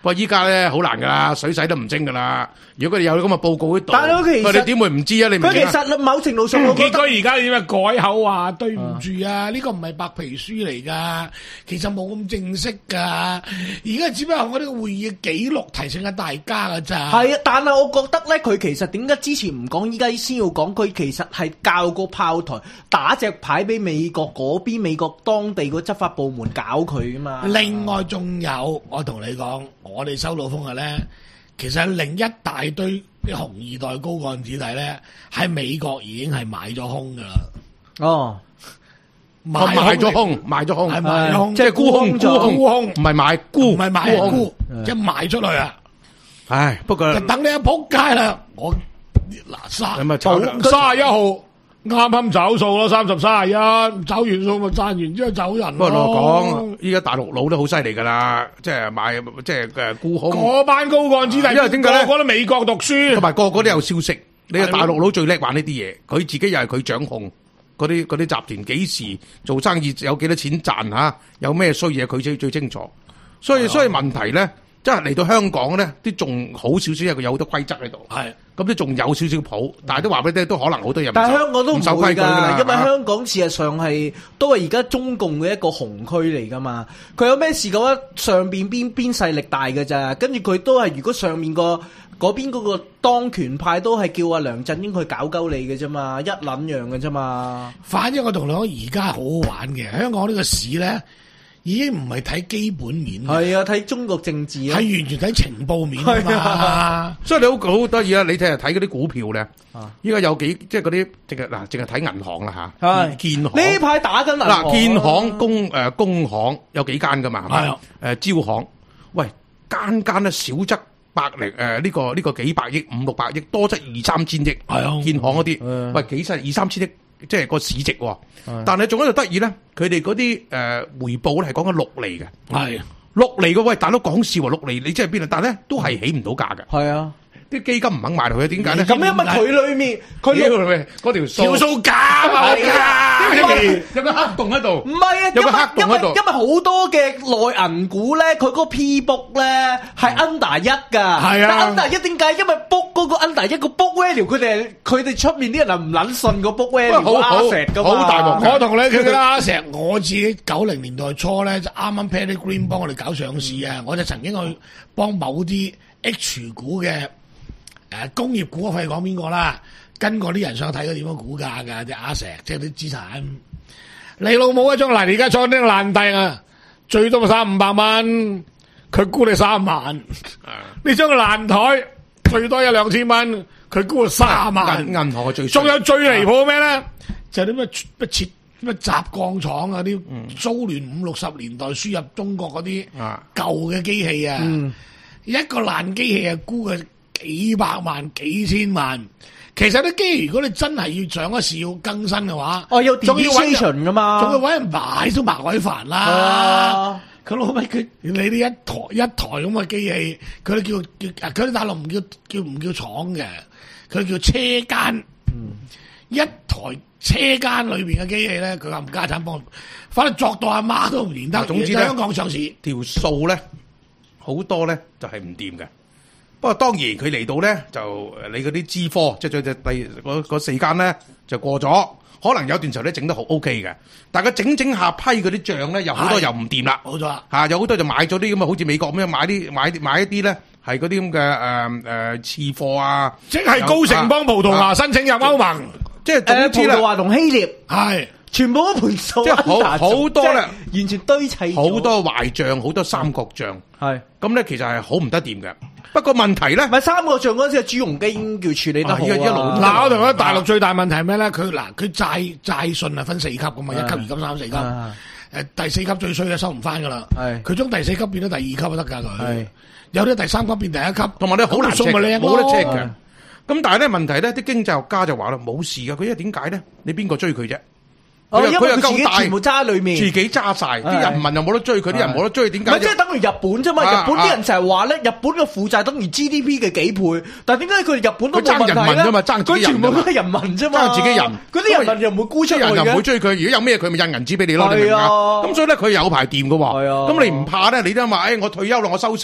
不過依家咧好難噶啦，水洗都唔清噶啦。如果佢哋有咁嘅報告喺度， 但係佢其實佢哋點會唔知啊？你唔佢其知啊？ 實某程度上，我覺結果得而家點啊？改口話對唔住啊！呢個唔係白皮書嚟噶，其實冇咁正式噶。而家只不過我呢個會議嘅記錄提醒下大家噶咋。 係啊，但係我覺得咧，佢其實點解之前唔講，依家先要講？佢其實係教個炮台打隻牌俾美國嗰邊，美國當地個執法部門搞佢噶嘛。 另外仲有，我同你講，我哋收到風嘅咧，其實另一大堆啲紅二代高幹子弟咧，喺美國已經係買咗空噶啦。 哦， 買買咗空，買咗空， 係買咗空， 即係沽空沽咗空，沽空， 唔係買沽， 唔係買沽沽，一賣出去啊！ 唉，不過就等你一仆街啦！我嗱三咁啊炒三十一號啱啱走數咯，三十三十一走完數咪賺完之後走人咯。 不過我講，依家大陸佬都好犀利噶啦，即係買即係誒沽空。 嗰班高幹子弟， 因為點解咧？ 個個都美國讀書， 同埋個個都有消息。你個大陸佬最叻玩呢啲嘢，佢自己又係佢掌控嗰啲嗰啲集團，幾時做生意有幾多錢賺嚇，有咩衰嘢佢最最清楚。所以所以問題咧，即係嚟到香港咧，啲仲好少少，因為佢有好多規則喺度。係。咁都仲有少少譜，但係都話俾你聽，都可能好多人唔守。 但係香港都唔守規矩㗎啦， 因為香港事實上係都係而家中共嘅一個紅區嚟噶嘛。佢有咩事嘅話，上邊邊邊勢力大嘅咋，跟住佢都係如果上面個嗰邊嗰個當權派都係叫阿梁振英去搞鳩你嘅啫嘛，一撚樣嘅啫嘛。 反正我同你講，而家好好玩嘅，香港呢個市咧。已經唔係睇基本面， 係啊，睇中國政治啊， 係完全睇情報面啊嘛。 所以你好好得意啊！你睇下睇嗰啲股票咧，依家有幾即係嗰啲淨係嗱，淨係睇銀行啦嚇。建行呢排打緊銀行。 嗱，建行、工誒工行有幾間噶嘛？係啊，誒招行，喂間間咧少則百零誒呢個呢個幾百億、五六百億，多則二三千億。係啊，建行嗰啲，喂幾十二三千億。即係個市值，但係仲喺度得意咧，佢哋嗰啲誒回報咧係講緊六厘嘅，係六厘嘅。喂，大佬講笑喎，六厘你即係邊啊？但係咧都係起唔到價嘅。係啊，啲基金唔肯買落去，點解咧？ 咁因為佢裏面佢嗰條數條數假啊！ 有個黑洞喺度， 唔係啊， 有個黑洞喺度。 因為好多嘅內銀股咧，佢嗰個 P book 咧係 under 一㗎。係啊，但 under 一點解？因為 book 嗰個 under 一個 book value，佢哋佢哋出面啲人係唔撚信個 book value 好好㗎嘛。 好大鑊！我同你佢啦，成日我自己九零年代初咧，就啱啱 Paddy Green 幫我哋搞上市啊，我就曾經去幫某啲 H 股嘅。誒工業股，我費講邊個啦？跟過啲人上睇佢點樣估價㗎？啲阿石即係啲資產，你老母一張嗱，而家坐啲爛地啊，最多三五百蚊，佢估你三萬。呢張爛台最多一兩千蚊，佢估三萬。 銀行係最， 仲有最離譜咩咧？就係啲咩乜設乜軋鋼廠啊，啲蘇聯五六十年代輸入中國嗰啲舊嘅機器啊，嗯、一個爛機器啊，估佢。幾百萬、幾千萬，其實啲機器如果你真係要上一時要更新嘅話， 哦，有 depreciation 噶嘛， 仲要揾人買都麻鬼煩啦。佢攞咪佢你呢一台一台咁嘅機器，佢哋叫叫佢啲大陸唔叫叫唔叫廠嘅，佢叫車間。嗯，一台車間裏邊嘅機器咧，佢話唔家產幫，反正作到阿媽都唔認得。總之香港上市條數咧，好多咧就係唔掂嘅。不過當然佢嚟到咧就你嗰啲資科，即係最第嗰嗰四間咧就過咗，可能有段時候咧整得好 OK 嘅，但係佢整整下批嗰啲帳咧，有好多又唔掂啦，冇錯啦嚇，有好多就買咗啲咁啊，好似美國咁樣買啲買啲買一啲咧係嗰啲咁嘅誒誒次貨啊， 即係高盛幫葡萄牙申請入歐盟， 即係總之葡萄牙同希臘係全部一盤數， 即係好好多咧， 完全堆砌好多壞帳，好多三角帳，係咁咧，其實係好唔得掂嘅。不過問題咧， 咪三個帳嗰陣時，朱鎔基已經叫處理得好啊！ 一路嗱，我同佢大陸最大問題係咩咧？佢嗱，佢債債信啊分四級噶嘛，一級、二級、三、四級。誒，第四級最衰嘅收唔翻噶啦。係佢將第四級變咗第二級就得噶佢。有啲第三級變第一級，同埋你好難 check，冇得 check 嘅。咁但係咧問題咧，啲經濟學家就話啦，冇事噶。佢因為點解咧？你邊個追佢啫？ 哦，因為佢自己全部揸裏面， 自己揸晒，啲人民又冇得追佢，啲人冇得追，點解？ 咪即係等於日本啫嘛？日本啲人成日話咧，日本嘅負債等於 G D P 嘅幾倍，但係點解佢哋日本都冇問題咧？佢爭人民啫嘛，爭自己人，佢全部都係人民啫嘛，爭自己人。嗰啲人民又唔會沽出去嘅，人又唔會追佢。如果有咩佢咪印銀紙俾你咯，你明唔明啊？咁所以咧佢有排掂㗎喎。咁你唔怕咧？你都話誒，我退休啦，我收息。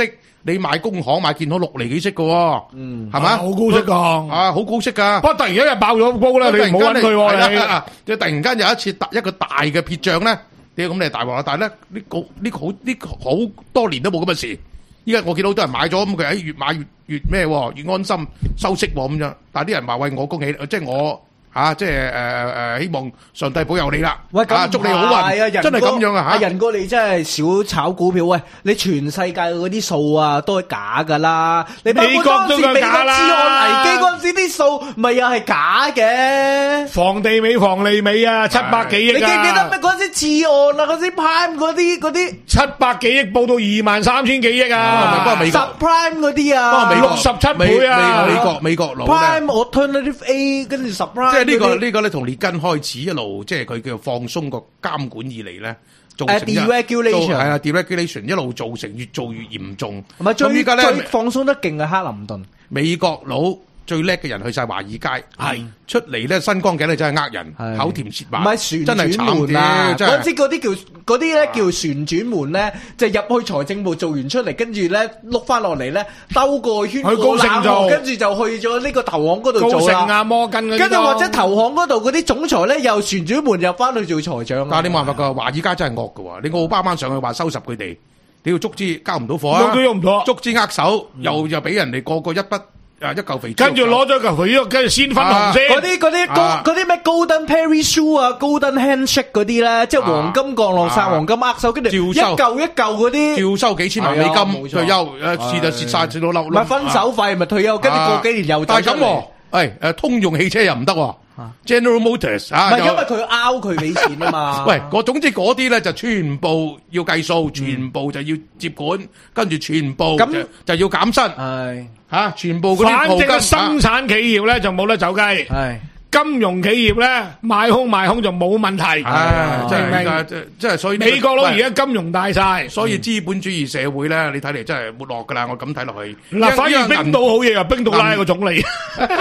你買工行買建行六厘幾息嘅喎，嗯，係嘛？ 好高息㗎， 啊，好高息㗎。 不過突然間又爆咗煲啦，你唔好揾佢喎你。 即係突然間有一次大一個大嘅撇帳咧，你咁你係大鑊啦。但係咧呢個呢個好呢個好多年都冇咁嘅事。依家我見到好多人買咗咁，佢喺越買越越咩喎，越安心收息喎咁樣。但係啲人話喂，我恭喜，即係我。啊，即係誒誒，希望上帝保佑你啦！ 喂，咁祝你好運，真係咁樣啊！ 阿仁哥，你真係少炒股票。喂，你全世界嗰啲數啊，都係假噶啦！你美國都係假啦！ 次按危機嗰陣時啲數，咪又係假嘅。 房地美、房利美啊，七百幾億啊！ 你記唔記得咩？嗰陣時次按啊，嗰陣時 Prime 嗰啲嗰啲七百幾億報到二萬三千幾億啊！ 不過美國 Subprime 嗰啲啊， 不過美國六十七倍啊！ 美國美國佬咧 Prime Alternative A 跟住 Subprime。 呢個呢個咧，從列根開始一路，即係佢叫放鬆個監管以嚟咧，造成一 deregulation 係啊 deregulation 一路造成越做越嚴重。 唔係最依家咧最放鬆得勁嘅克林頓， 美國佬最叻嘅人去晒華爾街，係出嚟咧新光頸咧真係呃人，口甜舌滑， 唔係旋真係轉門啊！ 真係嗰啲嗰啲叫嗰啲咧叫旋轉門咧，就入去財政部做完出嚟，跟住咧碌翻落嚟咧，兜個圈去高盛做， 跟住就去咗呢個投行嗰度做啦。高盛啊、摩根嗰啲， 跟住或者投行嗰度嗰啲總裁咧，又旋轉門入翻去做財長。 但係你冇辦法㗎，華爾街真係惡㗎喎！你奧巴馬上去話收拾佢哋，你要捉資交唔到貨啊， 喐都喐唔到， 捉資握手，又又俾人哋個個一筆。啊！一嚿肥豬， 跟住攞咗嚿肥豬，跟住先分紅先。 嗰啲嗰啲高嗰啲咩 Golden Parachute shoe 啊 ，Golden Handshake 嗰啲咧，即係黃金降落傘、黃金握手，跟住一嚿一嚿嗰啲， 照收幾千萬美金退休，誒蝕就蝕曬，蝕到漏。 唔係分手費，咪退休，跟住過幾年又。 但係咁喎，誒誒，通用汽車又唔得喎。General Motors 啊， 唔係因為佢拗佢俾錢啊嘛。 喂，我總之嗰啲咧就全部要計數，全部就要接管，跟住全部就就要減薪。係嚇，全部嗰啲反正生產企業咧就冇得走雞。係。金融企業咧買空賣空就冇問題， 係即係而家即即係所以美國佬而家金融大晒， 所以資本主義社會咧，你睇嚟真係沒落噶啦，我咁睇落去。 嗱，反而冰島好嘢啊，冰島拉個總理，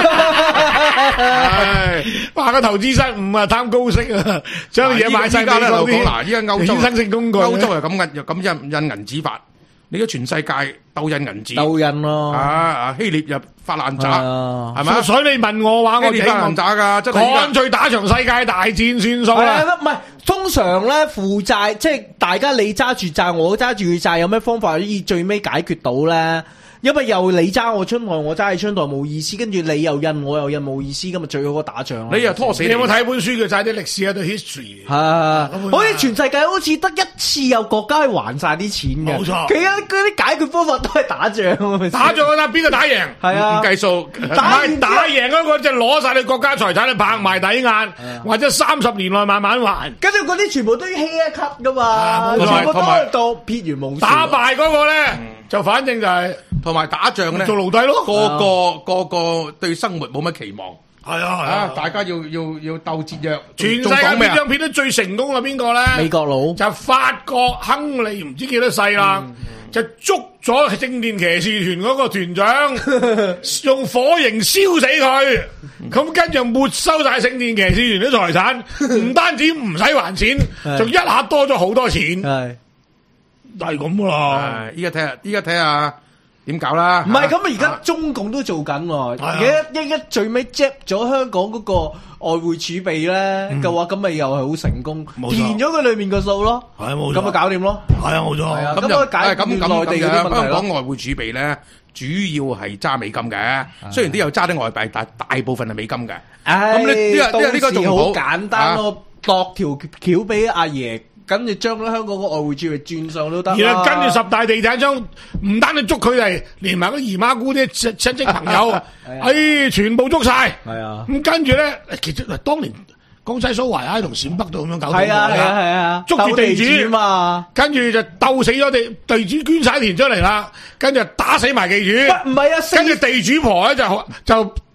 話個投資失誤啊，貪高息啊，將嘢買晒美國啲。 嗱，依家歐洲衍生性工具， 歐洲係咁印又咁印印銀紙法。你而家全世界鬥印銀紙， 鬥印咯， 啊啊希臘又發爛渣，係咪？ 所以你問我話，我希臘發爛渣㗎，真係乾脆打場世界大戰算數啦。 唔係通常咧負債，即係大家你揸住債，我揸住債，有咩方法可以最尾解決到咧？因為又你揸我春袋，我揸你春袋冇意思，跟住你又印我又印冇意思，咁咪最好個打仗。 你又拖死你！ 你有冇睇本書叫晒啲歷史啊？對 history 係啊，好似全世界好似得一次有國家去還晒啲錢嘅。 冇錯， 其實嗰啲解決方法都係打仗。 打仗啦，邊個打贏？ 係啊， 唔計數。 打打贏嗰個就攞晒你國家財產去拍埋抵押，或者三十年內慢慢還。 跟住嗰啲全部都要 haircut 噶嘛，全部都係當撇完冇事。 打敗嗰個咧，就反正就係。 同埋打仗咧， 做奴隸咯， 個個個個對生活冇乜期望。 係啊係啊，大家要要要鬥節約。 全世界邊張片都最成功係邊個咧？ 美國佬就法國亨利唔知幾多世啦，就捉咗聖殿騎士團嗰個團長，用火刑燒死佢。咁跟住沒收晒聖殿騎士團啲財產，唔單止唔使還錢，仲一下多咗好多錢。係，就係咁噶啦。 依家睇下，依家睇下。點搞啦？ 唔係咁啊！而家中共都做緊喎，而家一一最尾 jap 咗香港嗰個外匯儲備咧嘅話，咁咪又係好成功，填咗佢裏面個數咯。係冇錯，咁咪搞掂咯。係啊，冇錯。係啊，咁就解決內地嗰啲問題咯。 香港外匯儲備咧，主要係揸美金嘅，雖然都有揸啲外幣，但係大部分係美金嘅。 咁你呢個呢個仲好簡單咯，度條橋俾阿爺。跟住將香港個外匯儲備轉上都得。 然後跟住十大地產商唔單止捉佢哋，連埋嗰姨媽姑啲親戚朋友，哎，全部捉晒。係啊。咁跟住咧，其實當年江西蘇淮埃同陝北度咁樣搞。係啊係啊係啊。捉住地主嘛，跟住就鬥死咗地地主捐晒田出嚟啦，跟住打死埋地主。唔係啊，跟住地主婆咧就就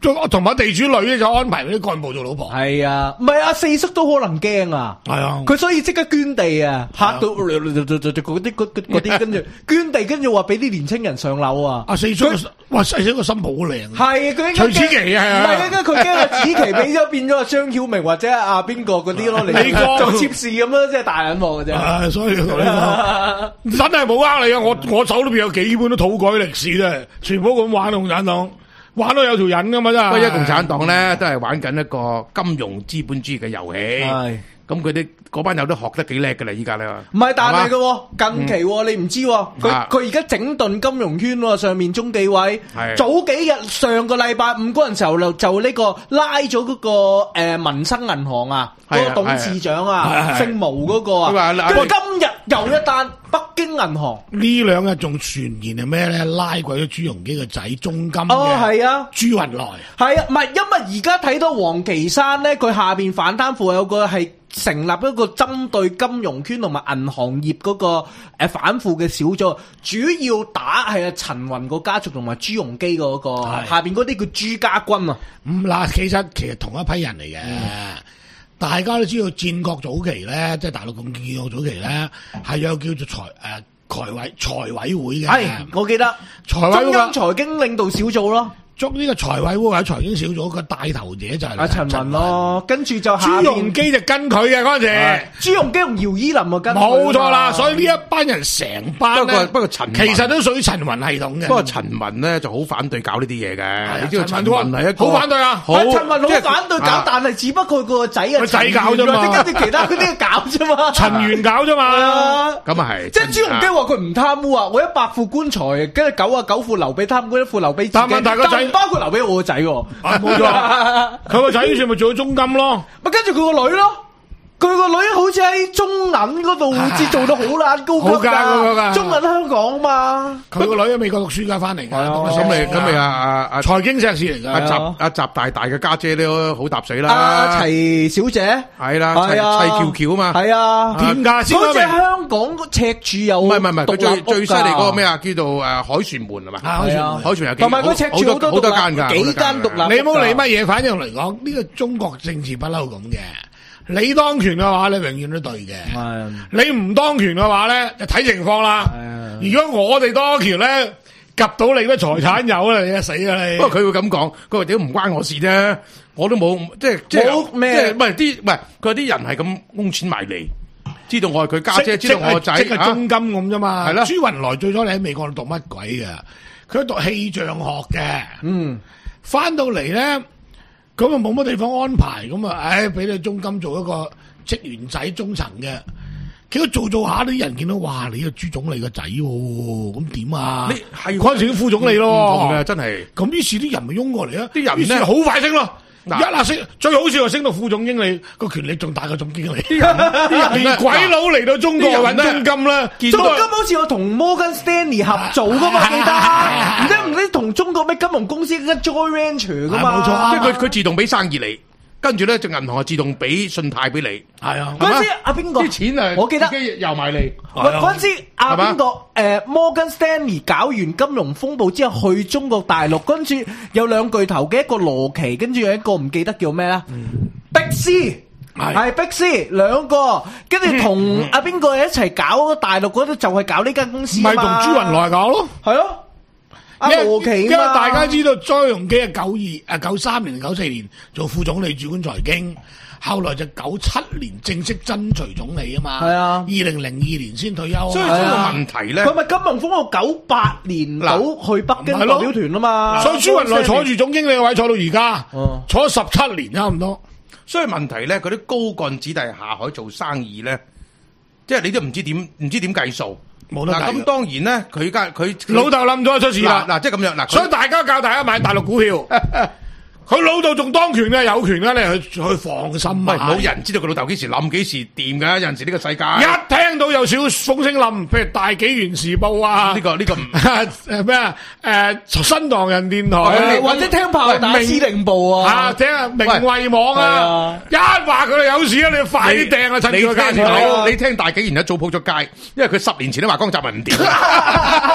同埋地主女咧就安排嗰啲幹部做老婆。 係啊，唔係啊，四叔都可能驚啊。 係啊， 佢所以即刻捐地啊，嚇到嗰啲嗰嗰啲，跟住捐地，跟住話俾啲年青人上樓啊。 阿四叔，哇！四叔個心好靚。 係佢徐子淇啊， 唔係啊，佢驚阿子淇俾咗變咗阿張曉明或者阿邊個嗰啲咯，你做妾侍咁樣，即係大眼幕嘅啫。 所以同你講，真係冇呃你啊！我我手裏邊有幾本都土改歷史咧，全部咁玩共產黨。玩到有條癮噶嘛真係， 不過共產黨咧都係玩緊一個金融資本主義嘅遊戲。咁佢啲嗰班友都學得幾叻噶啦，依家咧。 唔係，但係嘅近期你唔知，佢佢而家整頓金融圈喎，上面中紀委早幾日上個禮拜五嗰陣時候就就呢個拉咗嗰個誒民生銀行啊，嗰個董事長啊，姓毛嗰個啊，跟住今日又一單北京銀行。 呢兩日仲傳言係咩咧？拉鬼咗朱鎔基個仔中金哦，係啊， 朱雲來係啊，唔係因為而家睇到王岐山咧，佢下邊反貪腐有個係。成立一個針對金融圈同埋銀行業嗰個誒反腐嘅小組，主要打係阿陳雲個家族同埋朱鎔基嗰個下邊嗰啲叫朱家軍啊。 咁嗱，其實其實同一批人嚟嘅，嗯、大家都知道戰國早期咧，即係大陸咁建國早期咧，係有叫做財誒。呃財委財委會嘅， 係我記得財委會中央財經領導小組咯。 捉呢個財委會或者財經小組個帶頭者就係阿陳雲咯，跟住就朱鎔基就跟佢嘅嗰陣時， 朱鎔基同姚依林啊跟冇錯啦。所以呢一班人成班不過不過陳其實都屬於陳雲系統嘅。 不過陳雲咧就好反對搞呢啲嘢嘅，你知道陳雲係一個好反對啊， 陳雲好反對搞，但係只不過個仔啊， 個仔搞啫嘛， 跟住其他嗰啲搞啫嘛， 陳元搞啫嘛， 咁啊係。 即係朱鎔基話佢唔貪污啊，我一百副官財，跟住九啊九副留俾貪官，一副留俾自己， 但問題個仔包括留俾我。仔喎， 冇錯，佢個仔於是咪做咗中金咯， 咪跟住佢個女咯，佢個女好似喺中銀嗰度，好似做到好撚高級㗎，中銀香港嘛， 佢個女喺美國讀書㗎，翻嚟㗎， 咁咪咁咪啊啊啊財經碩士嚟㗎， 阿習阿習大大嘅家姐都好搭水啦， 阿齊小姐係啦，齊齊喬喬啊嘛， 係啊， 點解先？ 嗰隻香港赤柱有唔係唔係唔係，佢最最犀利嗰個咩啊？叫做誒海旋門係嘛？ 係啊， 海旋有幾同埋佢赤柱好多好多間㗎， 幾間獨立。 你冇理乜嘢，反正嚟講呢個中國政治不嬲咁嘅。你當權嘅話，你永遠都對嘅。你唔當權嘅話咧，就睇情況啦。如果我哋當權咧，及到你咩財產有啦，你死啦你。 不過佢會咁講，佢話屌唔關我事啫，我都冇即係即係咩？ 即係唔係啲唔係佢啲人係咁攏錢埋嚟，知道我係佢家姐，知道我個仔， 即係中金咁啫嘛。 係啦， 朱雲來最初你喺美國度讀乜鬼嘅？佢讀氣象學嘅。嗯，翻到嚟咧。咁啊冇乜地方安排，咁啊，唉，俾你中金做一個職員仔中層嘅，結果做做下啲人見到，哇！你個朱總理個仔喎，咁點啊？你係嗰陣時副總理咯， 嘅真係。 咁於是啲人咪擁過嚟啊， 啲人咧好快升咯。一下升，最好笑就升到副總經理，個權力仲大過總經理。啲人連鬼佬嚟到中國揾中金啦， 中金好似我同 Morgan Stanley 合組噶嘛，記得？唔知唔知同中國咩金融公司嘅 joint venture 噶嘛？ 冇錯， 即係佢佢自動俾生意你，跟住咧隻銀行係自動俾信貸俾你。 係啊， 嗰陣時阿邊個？ 啲錢啊， 我記得又埋嚟。 嗰陣時阿邊個？誒 Morgan Stanley 搞完金融風暴之後去中國大陸，跟住有兩巨頭嘅一個羅奇，跟住有一個唔記得叫咩啦，碧斯係碧斯兩個，跟住同阿邊個一齊搞大陸嗰度，就係搞呢間公司嘛， 咪同朱雲來搞咯， 係咯。阿羅奇， 因為大家知道張鎔基係九二誒九三年九四年做副總理主管財經。後來就九七年正式真隨總理啊嘛，係啊，二零零二年先退休。 所以呢個問題咧， 佢咪金融風暴九八年到去北京代表團啊嘛。 所以朱雲來坐住總經理嘅位坐到而家，坐咗十七年差唔多。 所以問題咧，嗰啲高幹子弟下海做生意咧，即係你都唔知點唔知點計數。 冇得計。 嗱咁當然咧，佢家佢老豆冧咗出事啦。 嗱即係咁樣嗱， 所以大家教大家買大陸股票。佢老豆仲當權咧，有權咧，你去去放心。 唔係冇人知道佢老豆幾時冧幾時掂㗎，有陣時呢個世界一聽到有少風聲冧，譬如大紀元時報啊， 呢個呢個唔誒咩啊誒新唐人電台， 或者聽炮打司令部啊， 嚇聽啊明慧網啊，一話佢哋有事啊，你快啲掟啊！趁住個價錢你你聽大紀元一早鋪咗街，因為佢十年前都話江澤民唔掂。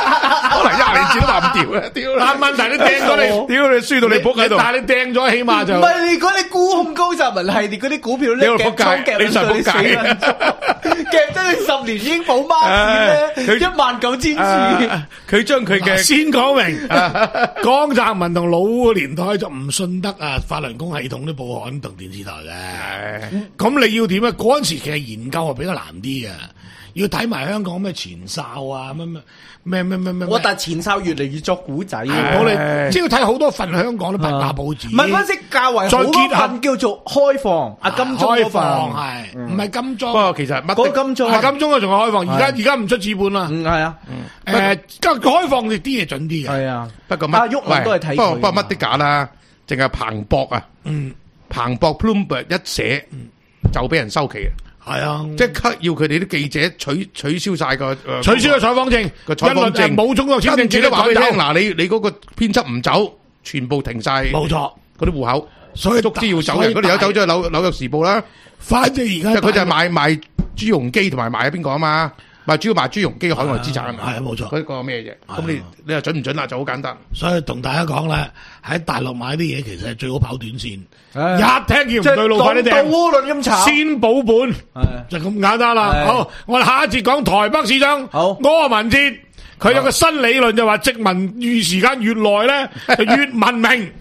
可能廿年前都話唔掂啊！屌， 但問題你掟咗你， 屌你輸到你仆喺度， 但係你掟咗起碼就唔係，如果你沽空高澤文系列嗰啲股票咧，夾倉夾你上仆街， 夾咗你十年英寶孖展咧，一萬九千次， 佢將佢嘅先講明，江澤民同老嘅年代就唔信得啊法輪功系統啲報刊同電視台嘅，咁你要點啊？嗰陣時其實研究係比較難啲嘅。要睇埋香港咩前哨啊，乜乜咩咩咩咩， 我但前哨越嚟越作古仔， 我哋即係要睇好多份香港啲八卦報紙。 唔係嗰陣時較為好多份叫做開放，阿金鐘嗰份係唔係金鐘？ 不過其實乜嗰金鐘係金鐘啊，仲係開放。而家而家唔出紙本啦。 嗯，係啊。 誒，開放啲嘢準啲嘅。 係啊。 不過乜？ 阿毓民都係睇佢。 不過不過乜的假啦，淨係彭博啊。嗯。彭博 Bloomberg 一寫就俾人收期啊。 係啊， 即刻要佢哋啲記者取取消晒個取消個採訪證， 個採訪證冇中國簽證， 記得話俾你聽。嗱，你你嗰個編輯唔走，全部停晒。 冇錯， 嗰啲戶口， 所以足之要走人。嗰條友走咗去紐紐約時報啦。 反正而家佢就係賣賣朱鎔基同埋賣喺邊個啊嘛？賣主要賣朱鎔基嘅海外資產啊嘛。 係冇錯。 嗰個咩嘢？咁你你話準唔準啦？就好簡單。 所以同大家講咧，喺大陸買啲嘢其實係最好跑短線。一聽見唔對路，快啲掟， 窩輪咁炒， 先保本，就咁簡單啦。好，我哋下一節講台北市長柯文哲，佢有個新理論就話殖民越時間越耐咧，就越文明。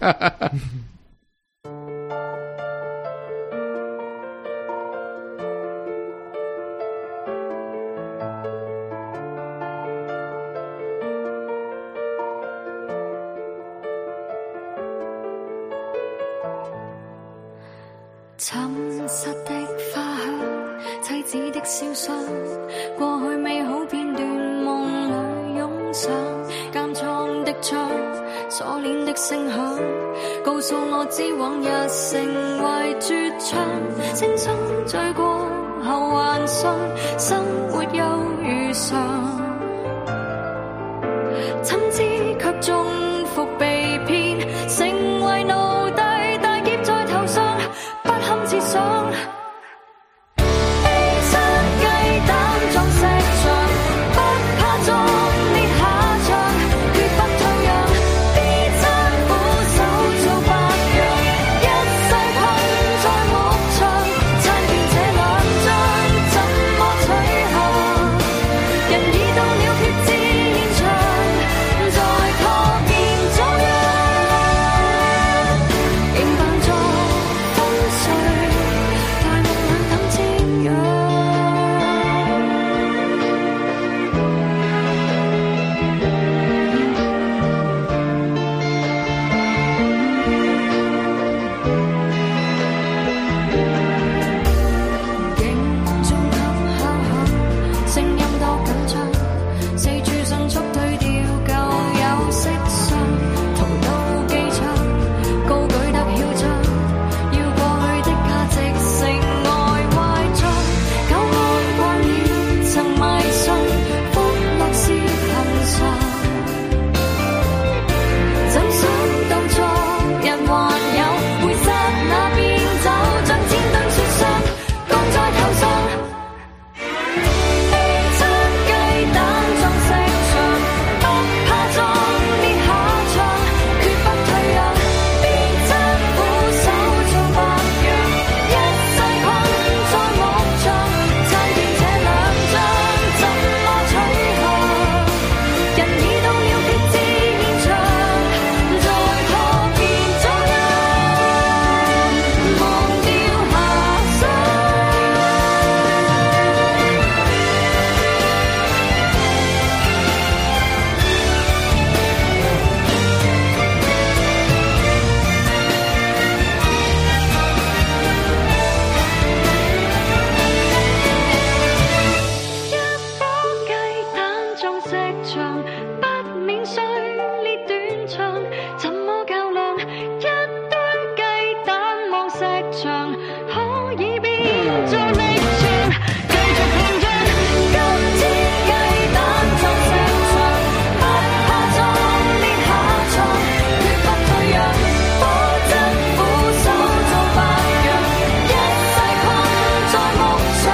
沉實的花香，妻子的笑聲，過去美好片段夢裏湧上，監倉的窗，鎖鏈的聲響，告訴我知往日成為絕唱，青春醉過後還信生活又如常，親知卻中伏被騙，成為奴隸，大劫在頭上。不堪設想，披身雞蛋撞石牆，不怕壯烈下場，決不退讓，必爭苦手做白羊，一世困在牧場，參見這兩張，怎麼取向？人已到了決戰現場，在拓建中央，營辦作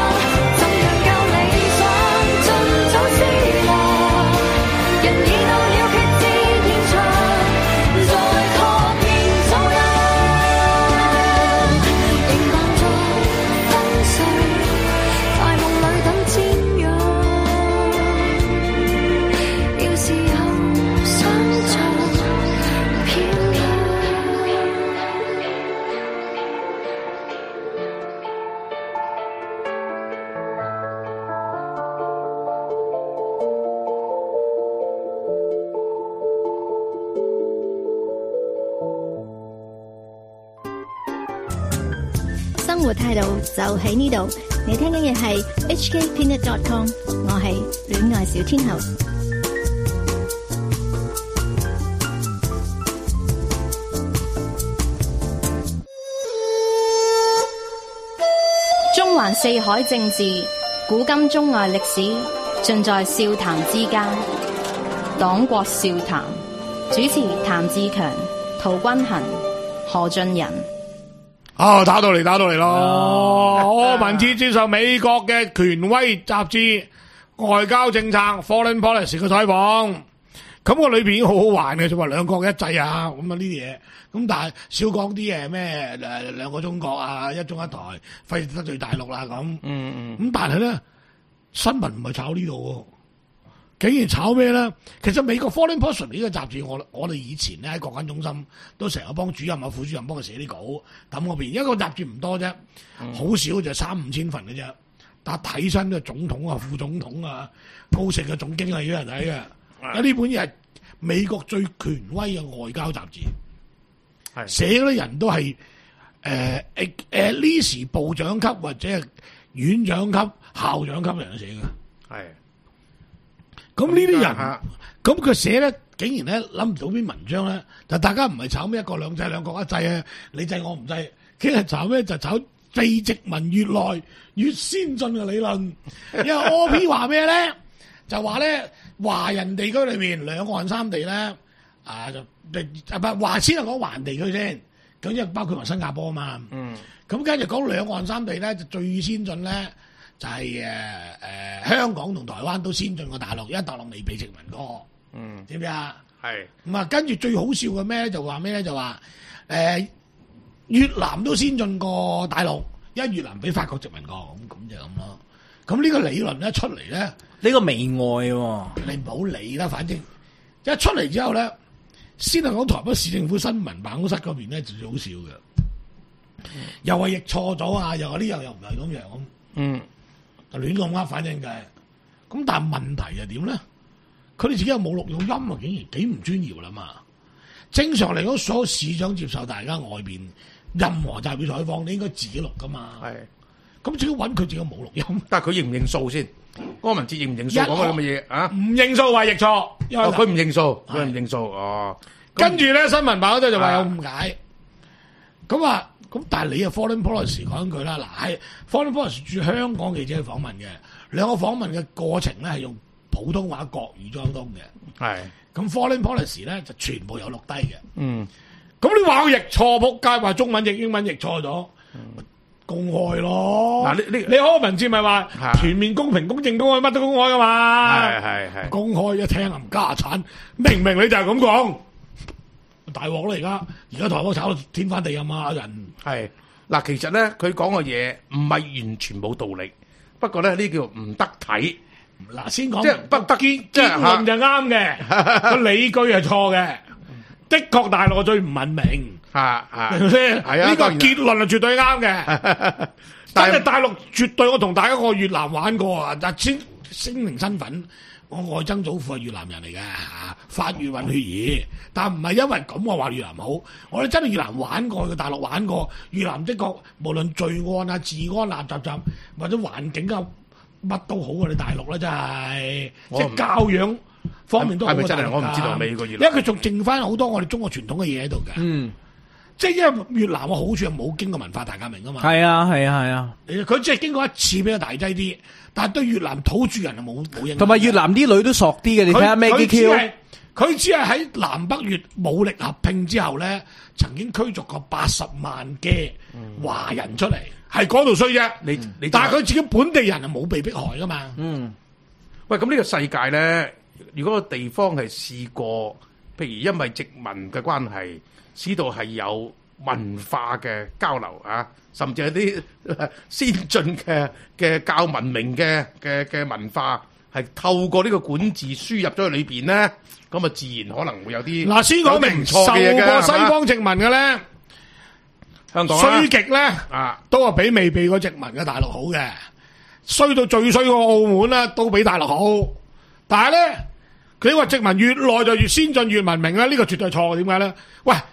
人已到了生活態度就喺呢度。你聽緊嘅係 H K Peanut dot com， 我係戀愛小天后。 中環四海政治，古今中外歷史，盡在笑談之間。黨國笑談，主持譚志強、陶君行、何俊仁。 哦，打到嚟，打到嚟咯！柯文哲接受美國嘅權威雜誌外交政策 Foreign Policy 嘅採訪，咁個裏邊已經好好玩嘅，就話兩國一制啊，咁啊呢啲嘢，咁但係少講啲誒咩誒兩個中國啊，一中一台，費得罪大陸啦咁。嗯嗯。咁但係咧，新聞唔係炒呢度喎。竟然炒咩咧？其實美國 Foreign Policy 呢個雜誌，我我哋以前咧喺國關中心都成日幫主任啊、副主任幫佢寫啲稿。咁嗰邊一個雜誌唔多啫，好、嗯、少就三五千份嘅啫。但係睇親嘅總統啊、副總統啊、高盛嘅總經理有人睇嘅。有呢、嗯、本嘢係美國最權威嘅外交雜誌，係寫嗰啲人都係誒誒誒呢時部長級或者係院長級、校長級嘅人寫嘅，係。咁呢啲人，咁佢寫咧，竟然咧諗唔到篇文章咧，就大家唔係炒咩一國兩制兩國一制啊，你制我唔制，其實炒咩就炒被殖民越來越先進嘅理論。因為 O P 話咩咧，就話咧華人地區裏面兩岸三地咧，啊就啊唔係話先係講華人地區先，咁因為包括埋新加坡啊嘛。嗯。咁跟住講兩岸三地咧，就最先進咧。就係誒誒香港同台灣都先進過大陸，因為大陸未被殖民過。嗯，知唔知啊？係。咁啊，跟住最好笑嘅咩咧？就話咩咧？就話誒、呃、越南都先進過大陸，因為越南俾法國殖民過。咁咁就咁咯。咁呢個理論一出嚟咧， 呢個媚外喎、啊， 你唔好理啦。反正一出嚟之後咧，先係講台北市政府新聞辦公室嗰邊咧就最好笑嘅、嗯，又話譯錯咗啊，又話呢樣又唔係咁樣咁。嗯。亂咁噏，反正就係、是、咁，但係問題係點咧？佢哋自己有冇錄用音啊？竟然幾唔專業啦嘛！正常嚟講，所有市長接受大家外邊任何集會採訪，你應該自己錄噶嘛。係咁，只要揾佢自己冇錄音。 但係佢認唔認數先？柯文哲認唔認數講嘅咁嘅嘢啊？唔認數話譯錯， 佢唔認數，佢唔認數哦。 跟住咧，新聞版嗰度就話有誤解。咁啊。咁但係你啊 Foreign Policy 講句啦，嗱係 Foreign Policy 駐香港記者去訪問嘅，兩個訪問嘅過程咧係用普通話國語交通嘅，係咁 Foreign Policy 咧就全部有錄低嘅，嗯，咁你話我譯錯仆街，話中文譯英文譯錯咗，嗯，公開咯，嗱你你你柯文哲咪話全面公平公正公開乜都公開噶嘛，係係係公開一聽冚家產，明明你就係咁講。大鑊啦！而家而家台灣炒到天翻地暗啊！人係嗱，其實咧佢講嘅嘢唔係完全冇道理，不過咧呢叫唔得體。 嗱，先講即係不得結結論就啱嘅，個理據係錯嘅。的確大陸最唔文明，嚇嚇，係咪先？係啊，呢個結論係絕對啱嘅。但係大陸絕對，我同大家個越南玩過啊！嗱，先聲明身份。我外曾祖父係越南人嚟嘅，法越混血兒，但唔係因為咁我話越南好，我哋真係越南玩過，去大陸玩過，越南的確無論罪案啊、治安啊、雜雜或者環境啊，乜都好過你大陸啦，真係，即係教養方面都好過大陸。係咪真係？我唔知道美國越南，因為佢仲剩翻好多我哋中國傳統嘅嘢喺度嘅。嗯。即係因為越南嘅好處係冇經過文化大革命噶嘛， 係啊係啊係啊， 佢只係經過一次比較大劑啲，但係對越南土著人係冇冇影響。 同埋越南啲女都索啲嘅，你睇下咩 Maggie Q， 佢只係喺南北越武力合併之後咧，曾經驅逐過八十萬嘅華人出嚟，係嗰度衰啫。你你，但係佢自己本地人係冇被迫害噶嘛。嗯， 喂，咁呢個世界咧，如果個地方係試過，譬如因為殖民嘅關係。使到係有文化嘅交流啊，甚至係啲先進嘅嘅較文明嘅嘅嘅文化，係透過呢個管治輸入咗去裏邊咧，咁啊自然可能會有啲嗱，先講明受過西方殖民嘅咧， 香港衰極咧啊，都係比未被過殖民嘅大陸好嘅，衰到最衰個澳門啦，都比大陸好，但係咧佢話殖民越耐就越先進越文明咧，呢個絕對係錯嘅，點解咧？喂！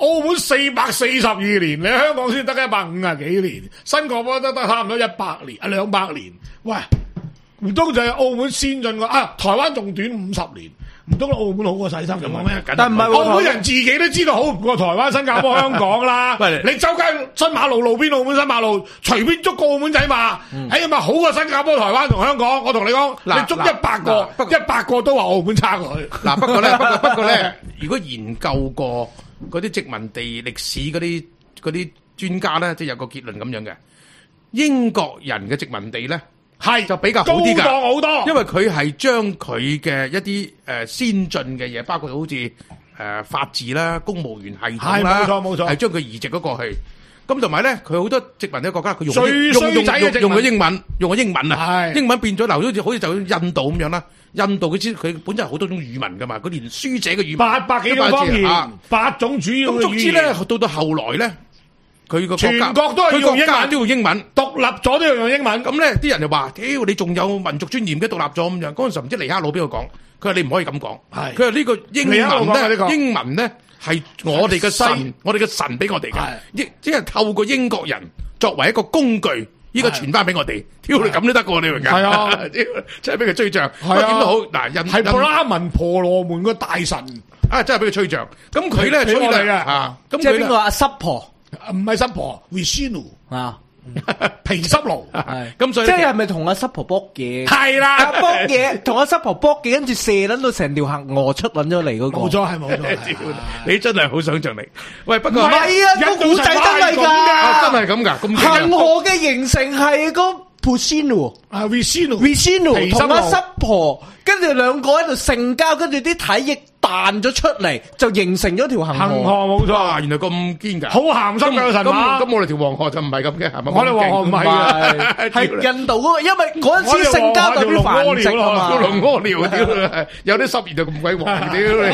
澳門四百四十二年，你香港先得一百五十幾年，新加坡得得差唔多一百年啊兩百年。喂，唔通就係澳門先進過啊？台灣仲短五十年。唔通澳門好過細心咁講咩？ 但唔係澳門人自己都知道好唔過台灣、新加坡、香港啦。你周街新馬路路邊澳門新馬路，隨便捉個澳門仔嘛？哎呀嘛，好過新加坡、台灣同香港。我同你講，你捉一百個，一百個都話澳門差過去。 嗱，不過咧，不過不過咧，如果研究過嗰啲殖民地歷史嗰啲嗰啲專家咧，即係有個結論咁樣嘅，英國人嘅殖民地咧。係就比較好啲㗎， 高檔好多， 因為佢係將佢嘅一啲誒、呃、先進嘅嘢，包括好似誒、呃、法治啦、公務員系統啦， 冇錯冇錯， 係將佢移植咗過去。咁同埋咧，佢好多殖民嘅國家，佢用最用用用用咗英文，用咗英文啊，英文變咗嗱，好似好似就印度咁樣啦。印度佢知佢本身係好多種語文㗎嘛，佢連書寫嘅語文八百幾個方言， 啊、 八種主要嘅語言。 咁總之咧，到到後來咧。佢個全國都係用英文， 都要英文， 獨立咗都要用英文。 咁咧，啲人就話：屌，你仲有民族尊嚴嘅獨立咗咁樣。嗰陣時唔知尼克魯邊個講，佢話你唔可以咁講。係，佢話呢個英文咧，英文咧係我哋嘅神，我哋嘅神俾我哋嘅，亦即係透過英國人作為一個工具，呢個傳翻俾我哋。屌你咁都得㗎，你明唔明？係啊，真係俾佢吹脹。係啊，點都好嗱，印係布拉文婆羅門個大神啊，真係俾佢吹脹。咁佢咧，所以咧啊，咁即係邊個阿濕婆？ 唔係濕婆 Vishnu 啊， 皮濕奴， 咁所以即係咪同阿濕婆搏嘢？ 係啦， 搏嘢同阿濕婆搏嘢，跟住射撚到成條黑鵝出撚咗嚟嗰個。 冇錯係冇錯， 你真係好想像力。喂，不過唔係啊，個古仔真係㗎， 真係咁㗎，咁恆河嘅形成係個 Vishnu 啊 Vishnu Vishnu 同阿濕婆，跟住兩個喺度性交，跟住啲體液彈咗出嚟，就形成咗條恒河。 恒河冇錯， 原來咁堅㗎， 好鹹濕㗎神話。 咁我哋條黃河就唔係咁嘅，係咪？ 我哋黃河唔係嘅， 係印度嗰個，因為嗰陣時性交代表繁殖啊嘛。 條龍屙尿屌，有啲濕熱就咁鬼黃屌你，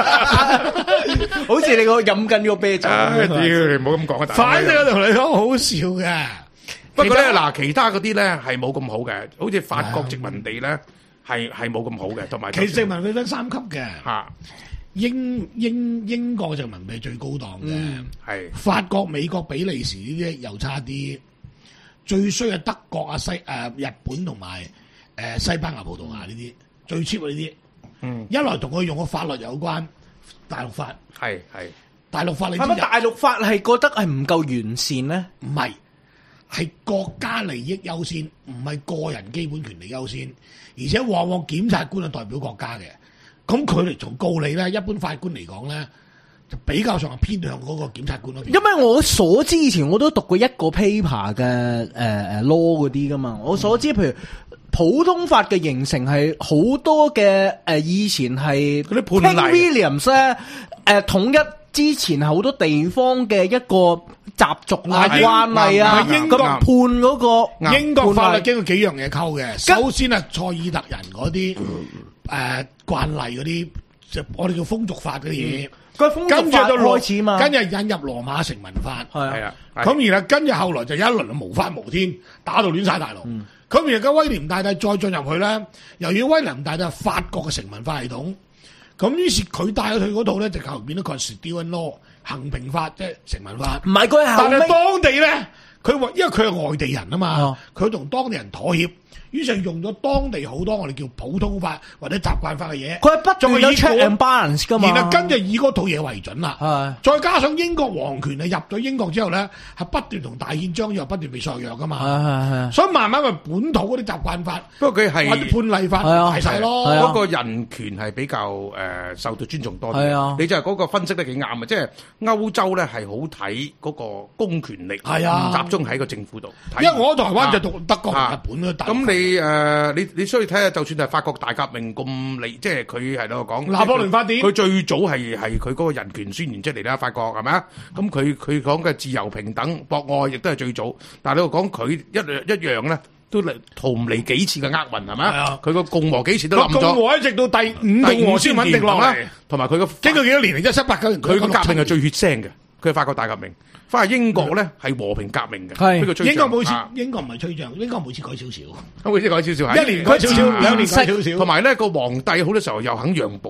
好似你個飲緊個啤酒。 屌你唔好咁講啊！ 反正我同你講好笑嘅。 不過咧嗱，其他嗰啲咧係冇咁好嘅，好似法國殖民地咧。係係冇咁好嘅，同埋其實殖民地分三級嘅， 嚇英英英國殖民地最高檔嘅， 係、嗯、 法國、美國、比利時呢啲又差啲，最衰係德國啊、西誒、呃、日本同埋誒西班牙、葡萄牙呢啲最 cheap 呢啲，嗯，一來同佢用嘅法律有關，大陸法係係大陸法你知係咪大陸法係覺得係唔夠完善咧？ 唔係，係國家利益優先，唔係個人基本權利優先。而且往往檢察官係代表國家嘅，咁佢嚟從告你咧，一般法官嚟講咧，就比較上係偏向嗰個檢察官嗰邊。 因為我所知以前我都讀過一個 paper 嘅誒誒 law 嗰啲噶嘛，我所知譬如普通法嘅形成係好多嘅誒、呃、以前係嗰啲判例 King Williams 咧誒統一之前好多地方嘅一個習俗啊、慣例啊， 英國判嗰個英國法律經過幾樣嘢溝嘅。首先係塞爾特人嗰啲誒慣例嗰啲，就我哋叫風俗法嗰啲嘢。 個風俗法開始嘛， 跟住引入羅馬成文法， 係啊。 咁然後跟住後來就一輪無法無天，打到亂晒大龍。咁然後威廉大帝再進入去咧，由於威廉大帝係法國嘅成文法系統。咁於是佢帶咗去嗰度咧，就後變咗 Constitutional Law 行平法，即係成文法。 唔係佢後尾， 但係當地咧，佢話因為佢係外地人啊嘛，佢同、哦、當地人妥協，於是用咗當地好多我哋叫普通法或者習慣法嘅嘢。佢係不斷有 check and balance 㗎嘛，然後跟住以嗰套嘢為準啦。再加上英國皇權係入咗英國之後咧，係不斷同大憲章又不斷被削弱㗎嘛。所以慢慢咪本土嗰啲習慣法， 不過佢係或者判例法大晒咯。 嗰個人權係比較誒、呃、受到尊重多啲。你就係嗰個分析得幾啱啊！即係歐洲咧係好睇嗰個公權力，集中喺個政府度。 因為我喺台灣就讀德國同日本咯。 咁你誒你你需要睇下，就算係法國大革命咁嚟，即係佢係度講拿破崙法典， 佢最早係係佢嗰個人權宣言出嚟啦，法國係咪啊？咁佢佢講嘅自由平等博愛亦都係最早，但係你話講佢一一樣咧，都嚟逃唔離幾次嘅厄運係咪啊？佢個共和幾時都冧咗，共和一直到第五共和先穩定落嚟，同埋佢個經過幾多年嚟，一七八九年， 佢個革命係最血腥嘅，佢係法國大革命。翻去英國咧係和平革命嘅， 英國每次英國唔係吹脹，英國每次改少少， 每次改少少， 一年改少少，兩年改少少， 同埋咧個皇帝好多時候又肯讓步，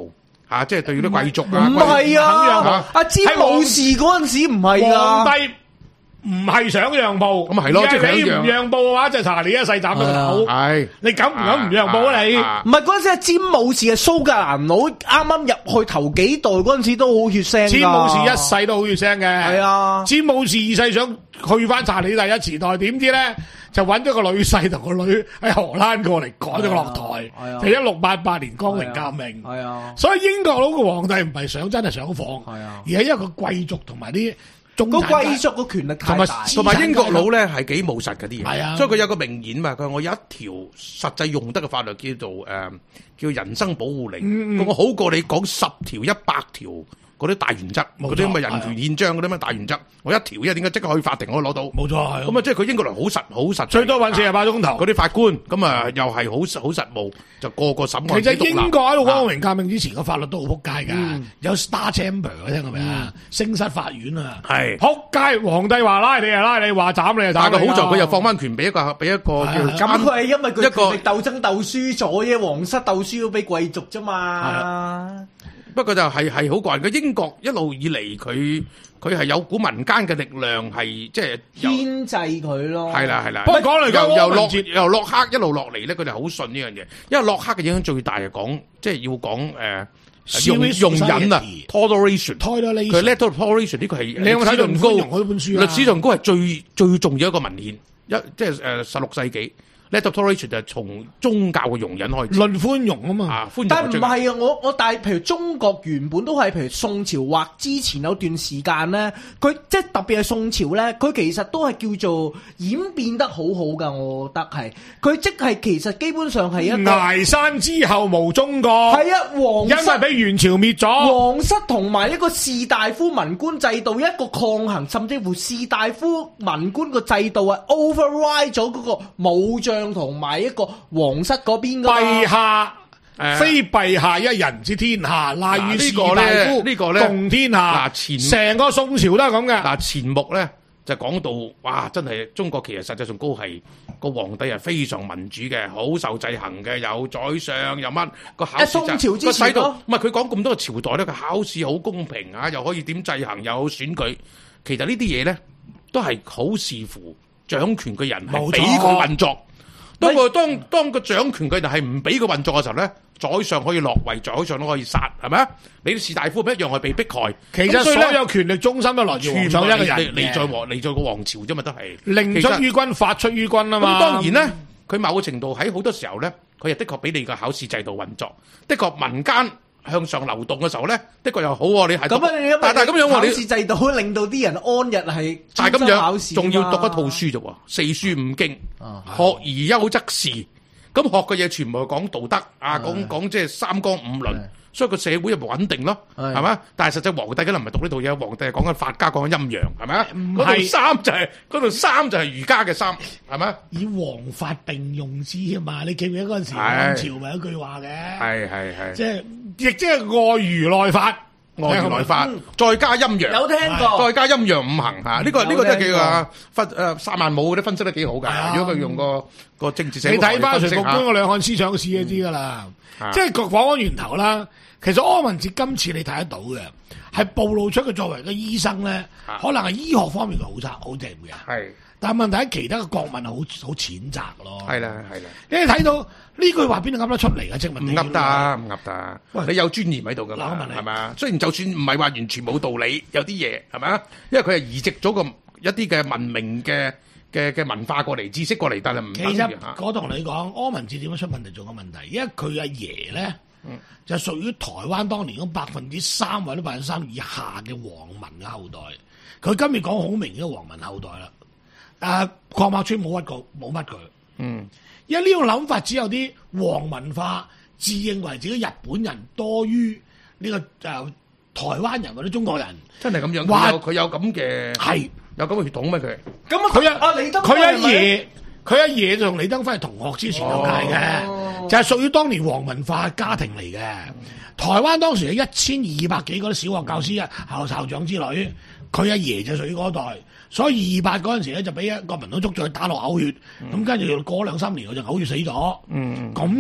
嚇，即係對啲貴族啊。 唔係啊，阿詹武士嗰陣時唔係啊。 皇帝唔係想讓步， 咁咪係咯，即係你唔讓步嘅話，就查你一世斬咗個頭。 係， 你敢唔敢唔讓步啊？你唔係嗰陣時，阿詹武士係蘇格蘭佬，啱啱入去頭幾代嗰陣時都好血腥。 詹武士一世都好血腥嘅。係啊， 詹武士二世想去翻查理第一時代，點知咧就揾咗個女婿同個女喺荷蘭過嚟趕咗個落台，就一六八八年光榮革命。係啊，所以英國佬個皇帝唔係想真係想放，係啊，而係因為個貴族同埋啲。個貴族個權力太大， 同埋英國佬咧係幾務實嗰啲嘢， 係啊， 所以佢有個名言嘛，佢話我有一條實際用得嘅法律叫做誒、呃、叫人身保護令，嗯、我好過你講十條一百條嗰啲大原則，嗰啲咁嘅人權憲章嗰啲咩大原則，我一條一點解即刻去法庭可以攞到？冇錯，係咁啊！即係佢英國人好實好實，最多揾四十八鐘頭。嗰啲法官咁啊，又係好好實務，就個個審案。 其實英國喺度光榮革命之前個法律都好撲街㗎，有 Star Chamber 聽過未啊？星室法院啊，係撲街！皇帝話拉你啊拉你，話斬你啊斬你。但係好在佢又放翻權俾一個俾一個叫咁，佢係因為佢權力鬥爭鬥輸咗啫，皇室鬥輸咗俾貴族啫嘛。 不過就係係好怪嘅，英國一路以嚟佢佢係有股民間嘅力量係即係牽制佢咯。係啦係啦。 不過講嚟講由洛由洛克一路落嚟咧，佢哋好信呢樣嘢，因為洛克嘅影響最大係講即係要講誒容容忍啊 ，toleration，佢 letter toleration 呢個係你有冇睇到《寬容》嗰本書啊？ 歷史上高係最最重要一個文獻，一即係誒十六世紀。Letter toleration 就係從宗教嘅容忍開始， 論寬容啊嘛。 啊，寬容但係唔係啊，我我但係譬如中國原本都係譬如宋朝或之前有段時間咧，佢即係特別係宋朝咧，佢其實都係叫做演變得好好噶，我覺得係。佢即係其實基本上係一個崖山之後無中國。 係啊，皇室因為俾元朝滅咗， 皇室同埋一個士大夫文官制度一個抗衡，甚至乎士大夫文官個制度係 override 咗嗰個武將。同埋一個皇室嗰邊嘅陛下，非陛下一人之天下，賴於士大夫， 呢個咧共天下。嗱，前成個宋朝都係咁嘅。 嗱，前目咧就講到，哇，真係中國其實實際上高係個皇帝係非常民主嘅，好受制衡嘅，有宰相又乜個考試。 宋朝之前咯， 唔係佢講咁多個朝代咧，佢考試好公平啊，又可以點制衡，又有選舉。其實呢啲嘢咧都係好視乎掌權嘅人係俾佢運作。當個當當個掌權嘅人係唔俾佢運作嘅時候咧，宰相可以落位，宰相都可以殺，係咪啊？你啲士大夫一樣係被迫害。 其實所有權力中心都來自皇上一個人嘅， 嚟在王嚟在個皇朝啫嘛，都係令出於軍，發出於軍啊嘛。 咁當然咧，佢某個程度喺好多時候咧，佢係的確俾你個考試制度運作，的確民間向上流動嘅時候咧，的確又好喎。你係咁啊， 但係咁樣， 考試制度令到啲人安逸係， 但係咁樣仲要讀一套書啫喎，四書五經， 啊、 學而優則仕。咁學嘅嘢全部係講道德啊，講講即係三綱五倫，所以個社會又穩定咯，係嘛？但係實際皇帝可能唔係讀呢套嘢，皇帝係講緊法家，講緊陰陽，係咪啊？嗰套三就係嗰套三就係儒家嘅三，係咪？ 以皇法並用之啊嘛！你記唔記得嗰陣時漢朝咪有句話嘅？ 係係係， 即係亦即係外儒內法。 外儒內法，再加陰陽， 有聽過， 再加陰陽五行嚇，呢個呢個真係幾個分誒薩曼武嗰啲分析得幾好㗎。如果佢用個個政治社會， 你睇翻徐復觀個兩漢思想史就知㗎啦。即係講翻源頭啦。其實柯文哲今次你睇得到嘅，係暴露出佢作為個醫生咧，可能係醫學方面佢好差好正嘅。係，但係問題喺其他嘅國民係好好譴責咯。係啦係啦，你睇到呢句話邊度噏得出嚟嘅？即係問唔噏得唔噏得？喂，你有專業喺度㗎嘛？係咪啊？雖然就算唔係話完全冇道理，有啲嘢係咪啊？因為佢係移植咗個一啲嘅文明嘅嘅嘅文化過嚟，知識過嚟，但係唔其實我同你講，柯文哲點樣出問題做個問題，因為佢阿爺咧。嗯、就屬於台灣當年嗰百分之三或者百分之三以下嘅皇民嘅後代，佢今日講好明顯嘅皇民後代啦。誒，鄺柏村冇屈過，冇乜佢。嗯，因為呢種諗法只有啲皇文化，自認為自己日本人多於呢、這個誒、呃、台灣人或者中國人。 真係咁樣，佢有佢有咁嘅係有咁嘅血統咩？佢咁佢阿李登輝佢阿爺。佢阿爺就同李登輝係同學之前有界嘅，哦、就係屬於當年皇文化家庭嚟嘅。嗯、台灣當時有一千二百幾個啲小學教師啊、校校長之類，佢阿爺就屬於嗰代，所以二八嗰陣時咧就俾一個民黨捉咗去打落嘔血，咁跟住過兩三年佢就嘔血死咗。咁嘅、嗯，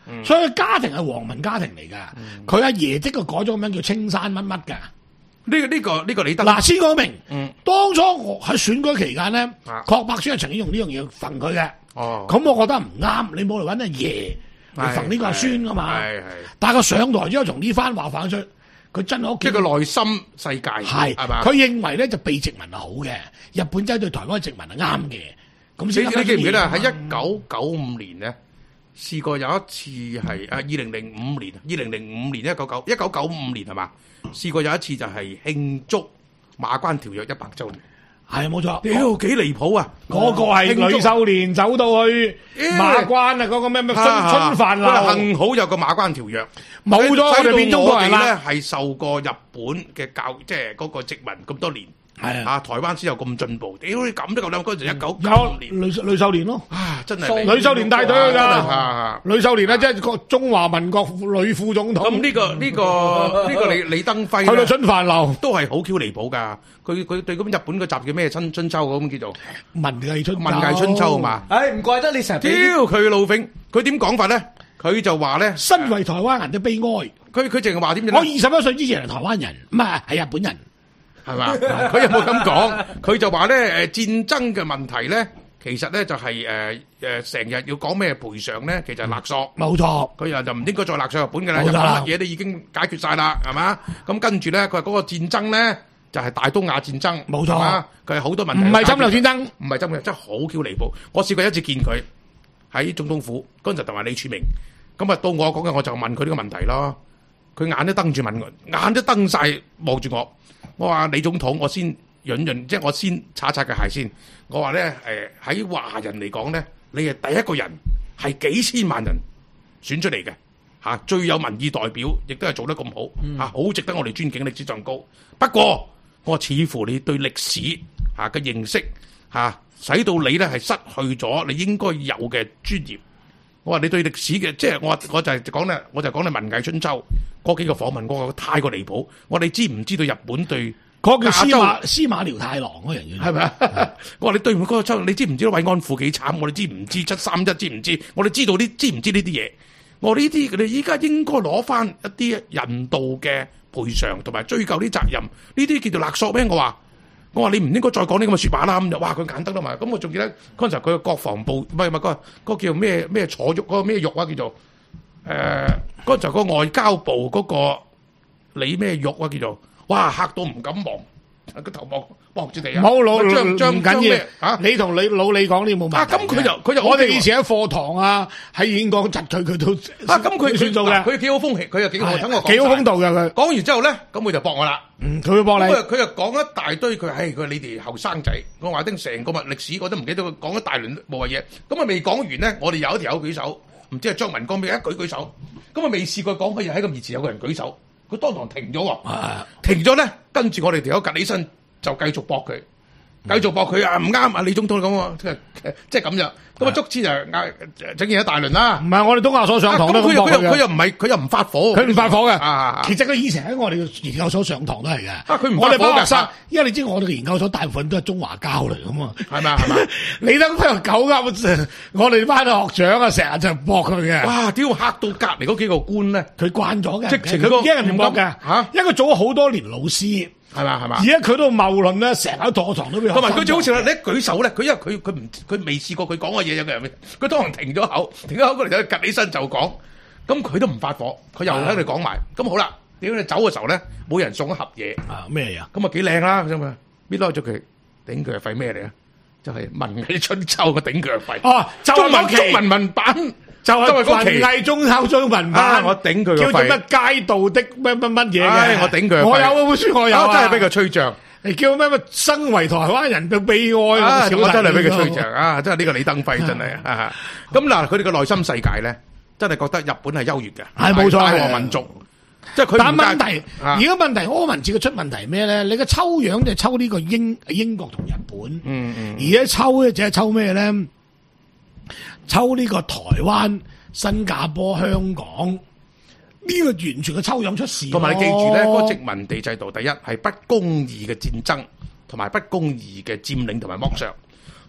嗯、所以家庭係皇民家庭嚟㗎。佢阿、嗯、爺即係改咗個名叫青山乜乜㗎。 呢、這個呢、這個呢、這個李登嗱，先講明， 嗯， 當初我喺選舉期間咧，郝柏村係曾經用呢樣嘢揈佢嘅。哦，咁我覺得唔啱，你冇嚟揾阿爺嚟揈呢個阿孫㗎嘛。係係。但係佢上台之後，從呢番話反出，佢真係屋企。即係個內心世界係係嘛？佢認為咧就被殖民係好嘅，日本仔對台灣殖民係啱嘅。咁你你記唔記得喺一九九五年咧，試過有一次係啊二零零五年，二零零五年一九九一九九五年係嘛？試過有一次就係慶祝馬關條約一百週年， 係冇錯。 屌幾離譜啊！ 嗰個係呂秀蓮走到去馬關啊，嗰個咩咩春春帆樓， 幸好有個馬關條約， 冇咗我哋變中國人啦。 咧係受過日本嘅教，即係嗰個殖民咁多年。係啊，台灣先有咁進步。屌你咁都夠啦，嗰陣時一九九五年， 呂呂秀蓮咯， 啊真係呂秀蓮帶隊㗎，呂秀蓮啊，即係個中華民國女副總統。 咁呢個呢個呢個李李登輝去到春帆樓都係好 Q 離譜㗎。佢佢對咁日本個集叫咩春春秋咁叫做文藝春文藝春秋嘛？ 唉，唔怪得你成日屌佢老揈，佢點講法咧？佢就話咧， 身為台灣人的悲哀。 佢佢淨係話點？ 我二十一歲之前係台灣人，唔係係日本人。 係嘛？佢有冇咁講？佢就話咧，誒戰爭嘅問題咧，其實咧就係誒誒成日要講咩賠償咧，其實係勒索。冇錯，佢又就唔應該再勒索日本嘅啦，日本乜嘢都已經解決晒啦，係嘛？咁跟住咧，佢話嗰個戰爭咧就係大東亞戰爭。冇錯，佢係好多問題。唔係侵略戰爭，唔係侵略，真係好 Q 離譜。我試過一次見佢喺總統府嗰陣，同埋李柱銘。咁啊，到我講嘅我就問佢呢個問題咯。佢眼都瞪住問我，眼都瞪晒望住我。我話李總統，我先潤潤，即係我先擦擦嘅鞋先。我話咧，誒喺華人嚟講咧，你係第一個人，係幾千萬人選出嚟嘅嚇，最有民意代表，亦都係做得咁好嚇，好、嗯、值得我哋尊敬，歷史上高。不過我似乎你對歷史嚇嘅認識嚇，使到你咧係失去咗你應該有嘅專業。我話你對歷史嘅，即係我話我就係講咧，我就講你文藝春秋嗰幾個訪問，嗰個太過離譜。我哋知唔知道日本對嗰個叫司馬司馬遼太郎嗰樣嘢係咪啊？我話你對唔嗰個秋，你知唔知道慰安婦幾慘？我哋知唔知七三一？知唔知？我哋知道啲知唔知呢啲嘢？我呢啲你依家應該攞翻一啲人道嘅賠償同埋追究啲責任，呢啲叫做勒索咩？我話。我話你唔應該再講呢咁嘅説話啦，咁就哇佢眼得啦嘛，咁我仲記得嗰陣時佢個國防部唔係唔係嗰個嗰個叫咩咩楚玉嗰個咩玉啊叫做誒嗰陣時個外交部嗰個李咩玉啊叫做哇嚇到唔敢望個頭望望住地啊！ 冇老張張唔緊要嚇，你同你老李講呢冇問題啊！咁佢就佢就我哋以前喺課堂啊喺演講窒佢佢都啊咁佢算數嘅， 佢幾好風氣，佢又幾好等我講幾好風度嘅佢。 講完之後咧，咁佢就駁我啦。 嗯，佢會駁你。 佢佢又講一大堆，佢唉佢你哋後生仔，我話丁成個物歷史我都唔記得佢講一大輪冇謂嘢。咁啊未講完咧，我哋有一條友舉手，唔知係張文光咩一舉舉手，咁啊未試過講，佢又喺咁面前有個人舉手，佢當堂停咗喎，啊、停咗咧，跟住我哋條友趌起身就繼續駁佢。繼續駁佢啊！唔啱啊！李總統咁喎，即係即係咁樣。咁啊，足之就嗌整件一大輪啦。唔係我哋東亞所上堂都咁駁嘅。佢又唔係佢又唔發火。佢唔發火嘅。啊，其實佢以前喺我哋嘅研究所上堂都係嘅。啊，佢唔發火嘅。我哋班學生，因為你知我哋嘅研究所大部分都係中華膠嚟㗎嘛。係咪啊？係咪？李登輝狗噏，我哋班嘅學長啊，成日就駁佢嘅。哇！屌嚇到隔離嗰幾個官咧，佢慣咗嘅。直情佢驚人唔駁嘅嚇，因為佢做咗好多年老師。係嘛係嘛，而家佢都謬論咧，成日喺課堂都俾學生。同埋佢就好似你一舉手咧，佢因為佢佢唔佢未試過佢講嘅嘢有嘅人，佢當堂停咗口，停咗口嗰嚟就趌起身就講，咁佢都唔發火，佢又喺度講埋。咁好啦，點解你走嘅時候咧，每人送一盒嘢啊咩嘢啊？咁啊幾靚啦咁啊，搣開咗佢，頂佢係廢咩嚟啊？就係文藝春秋嘅頂佢係廢。哦，中文中文文版。就係文藝中秋中文版，我頂佢個肺。叫做乜街道的乜乜乜嘢嘅，我頂佢。我有嗰本書，我有啊。真係俾佢吹脹。你叫咩乜？身為台灣人嘅悲哀啊！我真係俾佢吹脹啊！真係呢個李登輝真係啊！咁嗱，佢哋嘅內心世界咧，真係覺得日本係優越嘅，係冇錯，大和民族。即係佢。但問題而家問題，柯文哲嘅出問題咩咧？你嘅抽樣就抽呢個英英國同日本，嗯嗯，而家抽咧就係抽咩咧？抽呢個台灣、新加坡、香港呢、呢個完全嘅抽樣出事，同埋你記住咧，嗰、嗰個殖民地制度第一係不公義嘅戰爭，同埋不公義嘅佔領同埋剝削。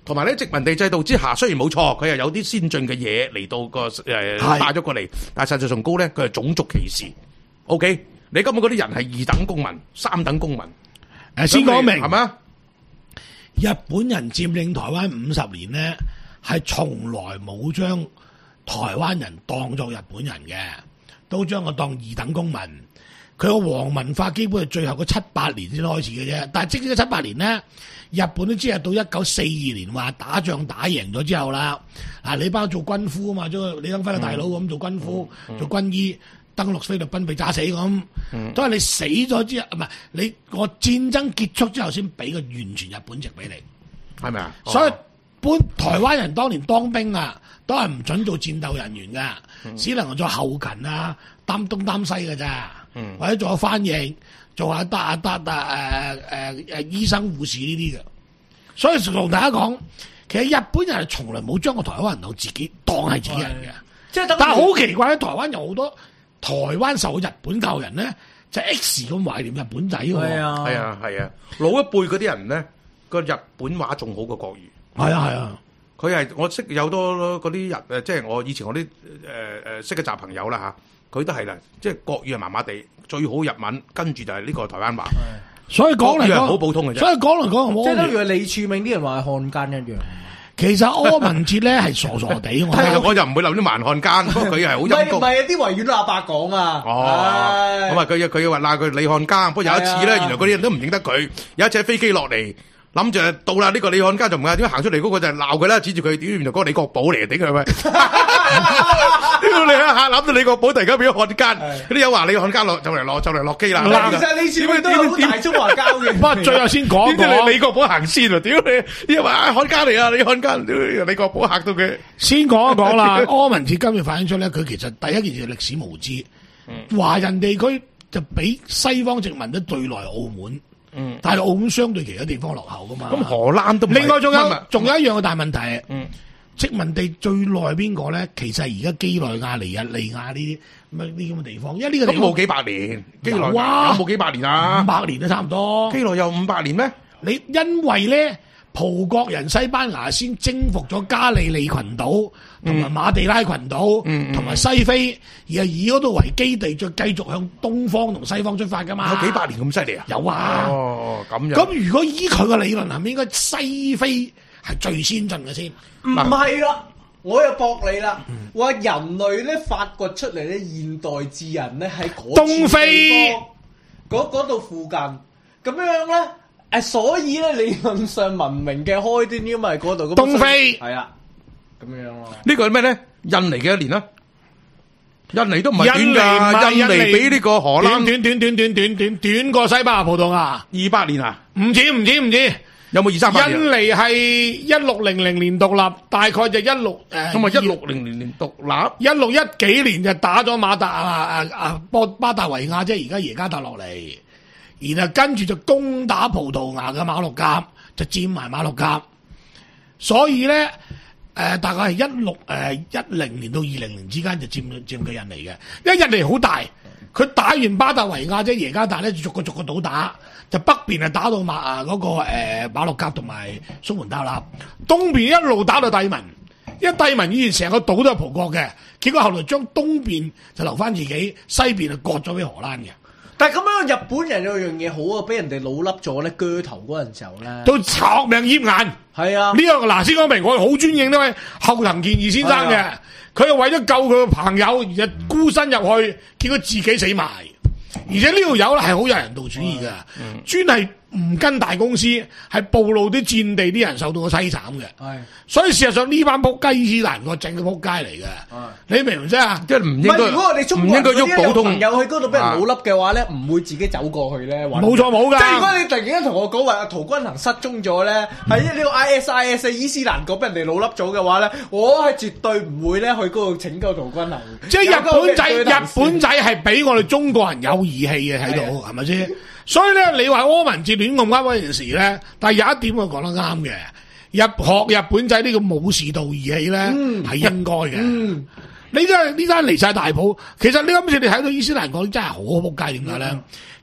同埋咧殖民地制度之下，雖然冇錯，佢係有啲先進嘅嘢嚟到個誒帶咗過嚟，但係實際上高咧，佢係種族歧視。O K， 你根本嗰啲人係二等公民、三等公民。 誒，先講明係嘛？ 日本人佔領台灣五十年咧，係從來冇將台灣人當作日本人嘅，都將我當二等公民。佢個皇文化基本係最後嗰七八年先開始嘅啫。但係即使七八年咧，日本都只係到一九四二年話打仗打贏咗之後啦。嗱，你包做軍夫啊嘛，做李登輝嘅大佬咁做軍夫、嗯嗯、做軍醫。登陸菲律賓被炸死咁，嗯、都係你死咗之後，唔係你個戰爭結束之後先俾個完全日本籍俾你， 係咪啊？ 所以本台灣人當年當兵啊，都係唔准做戰鬥人員噶，嗯、只能夠做後勤啊，擔東擔西㗎咋，嗯、或者做下翻譯，做下得啊得啊誒誒誒醫生護士呢啲嘅。所以同大家講，其實日本人係從來冇將個台灣人當自己當係自己人嘅，即係但係好奇怪咧，台灣有好多。台灣受日本教人咧，就 X 咁懷念日本仔喎。 係啊， 係啊，係啊，老一輩嗰啲人咧，個日本話仲好過國語。 係啊，係啊， 佢係我識有多嗰啲人誒，即係我以前我啲誒誒識嘅雜朋友啦嚇，佢都係啦，即係國語係麻麻地，最好日文，跟住就係呢個台灣話。 所以講嚟講好普通嘅啫。 所以講嚟講， 即係等於李柱銘啲人話係漢奸一樣。 其實柯文哲咧係傻傻地，我係我就唔會留啲蠻漢奸，不過佢係好陰功。 唔係啊，啲維園阿伯講啊。 哦，咁啊，佢佢話鬧佢李漢奸，不過有一次咧，原來嗰啲人都唔認得佢。有一次喺飛機落嚟，諗住到啦，呢個李漢奸就唔係點解行出嚟嗰個就係鬧佢啦，指住佢，屌原來嗰個李國寶嚟，頂佢係咪？屌你啊嚇！諗到李國寶突然間變咗漢奸，嗰啲有話李漢奸落就嚟落就嚟落機啦。 其實李柱銘都好大中華交嘅。 不過最後先講講李國寶行先啊！屌你，因為漢奸嚟啊！李漢奸，屌李國寶嚇到佢。 先講一講啦，柯文哲今日反映出咧，佢其實第一件事係歷史無知，華人地區就俾西方殖民都對來澳門。嗯，但係澳門相對其他地方落後噶嘛。咁荷蘭都唔係。 另外仲有仲有一樣嘅大問題。 嗯， 殖民地最耐邊個咧？其實係而家基內亞、尼日利亞呢啲咁啊啲咁嘅地方，因為呢個地方都冇幾百年。基內有啊， 有冇幾百年啊？ 五百年都差唔多。 基內有五百年咩？ 你因為咧，葡國人西班牙先征服咗加利利群島同埋馬地拉群島同埋西非，而係以嗰度為基地，再繼續向東方同西方出發噶嘛？ 有幾百年咁犀利啊？ 有啊。 哦，咁樣。 咁如果依佢嘅理論，係咪應該西非係最先進嘅先？ 唔係啦，我又駁你啦。話人類咧發掘出嚟咧，現代智人咧喺嗰東非嗰嗰度附近，咁樣咧。誒，所以咧理論上文明嘅開端應該係嗰度。 東非係啊，咁樣咯。 呢個係咩咧？印尼幾多年啦？印尼都唔係短㗎，印尼比呢個荷蘭短短短短短短短過西班牙、葡萄牙二百年啊？ 唔止唔止唔止， 有冇二三百年？ 印尼係一六零零年獨立，大概就一六誒。 咁啊，一六零零年獨立， 一六一幾年就打咗馬達啊啊啊波巴達維亞，即係而家耶加達落嚟。然後跟住就攻打葡萄牙嘅馬六甲，就佔埋馬六甲。所以咧，誒、呃、大概係一六誒一零年到二零年之間就佔佔嘅印尼嘅。因為印尼好大，佢打完巴達維亞即係耶加達咧，逐個逐個島打，就北邊係打到馬啊嗰個誒、呃、馬六甲同埋蘇門答臘，東邊一路打到帝汶。因為帝汶以前成個島都係葡國嘅，結果後來將東邊就留翻自己，西邊就割咗俾荷蘭嘅。 但係咁樣，日本人有樣嘢好啊，俾人哋老笠咗咧，鋸頭嗰陣時候咧， 都搏命閹眼。係啊，呢個嗱先講明，我係好尊敬呢位後藤健二先生嘅，佢係為咗救佢個朋友而孤身入去，結果自己死埋。而且呢條友咧係好有人道主義嘅，專係唔跟大公司，係暴露啲戰地啲人受到個凄慘嘅。係，所以事實上呢班仆街伊斯蘭個正嘅仆街嚟嘅。你明唔明啫？ 即係唔應該， 如果我哋中國嗰啲有朋友去嗰度俾人老笠嘅話咧，唔會自己走過去咧。 冇錯冇㗎。 即係如果你突然間同我講話陶君行失蹤咗咧，喺呢個 I S I S 伊斯蘭國俾人哋老笠咗嘅話咧，我係絕對唔會咧去嗰度拯救陶君行。 即係日本仔，日本仔係俾我哋中國人有義氣嘅喺度，係咪先？所以咧，你話柯文哲亂咁啱嗰件事咧，但係有一點我講得啱嘅，日學日本仔呢個武士道義氣咧係應該嘅。嗯，你真係呢單離晒大譜。其實呢今次你睇到伊斯蘭國真係好仆街，點解咧？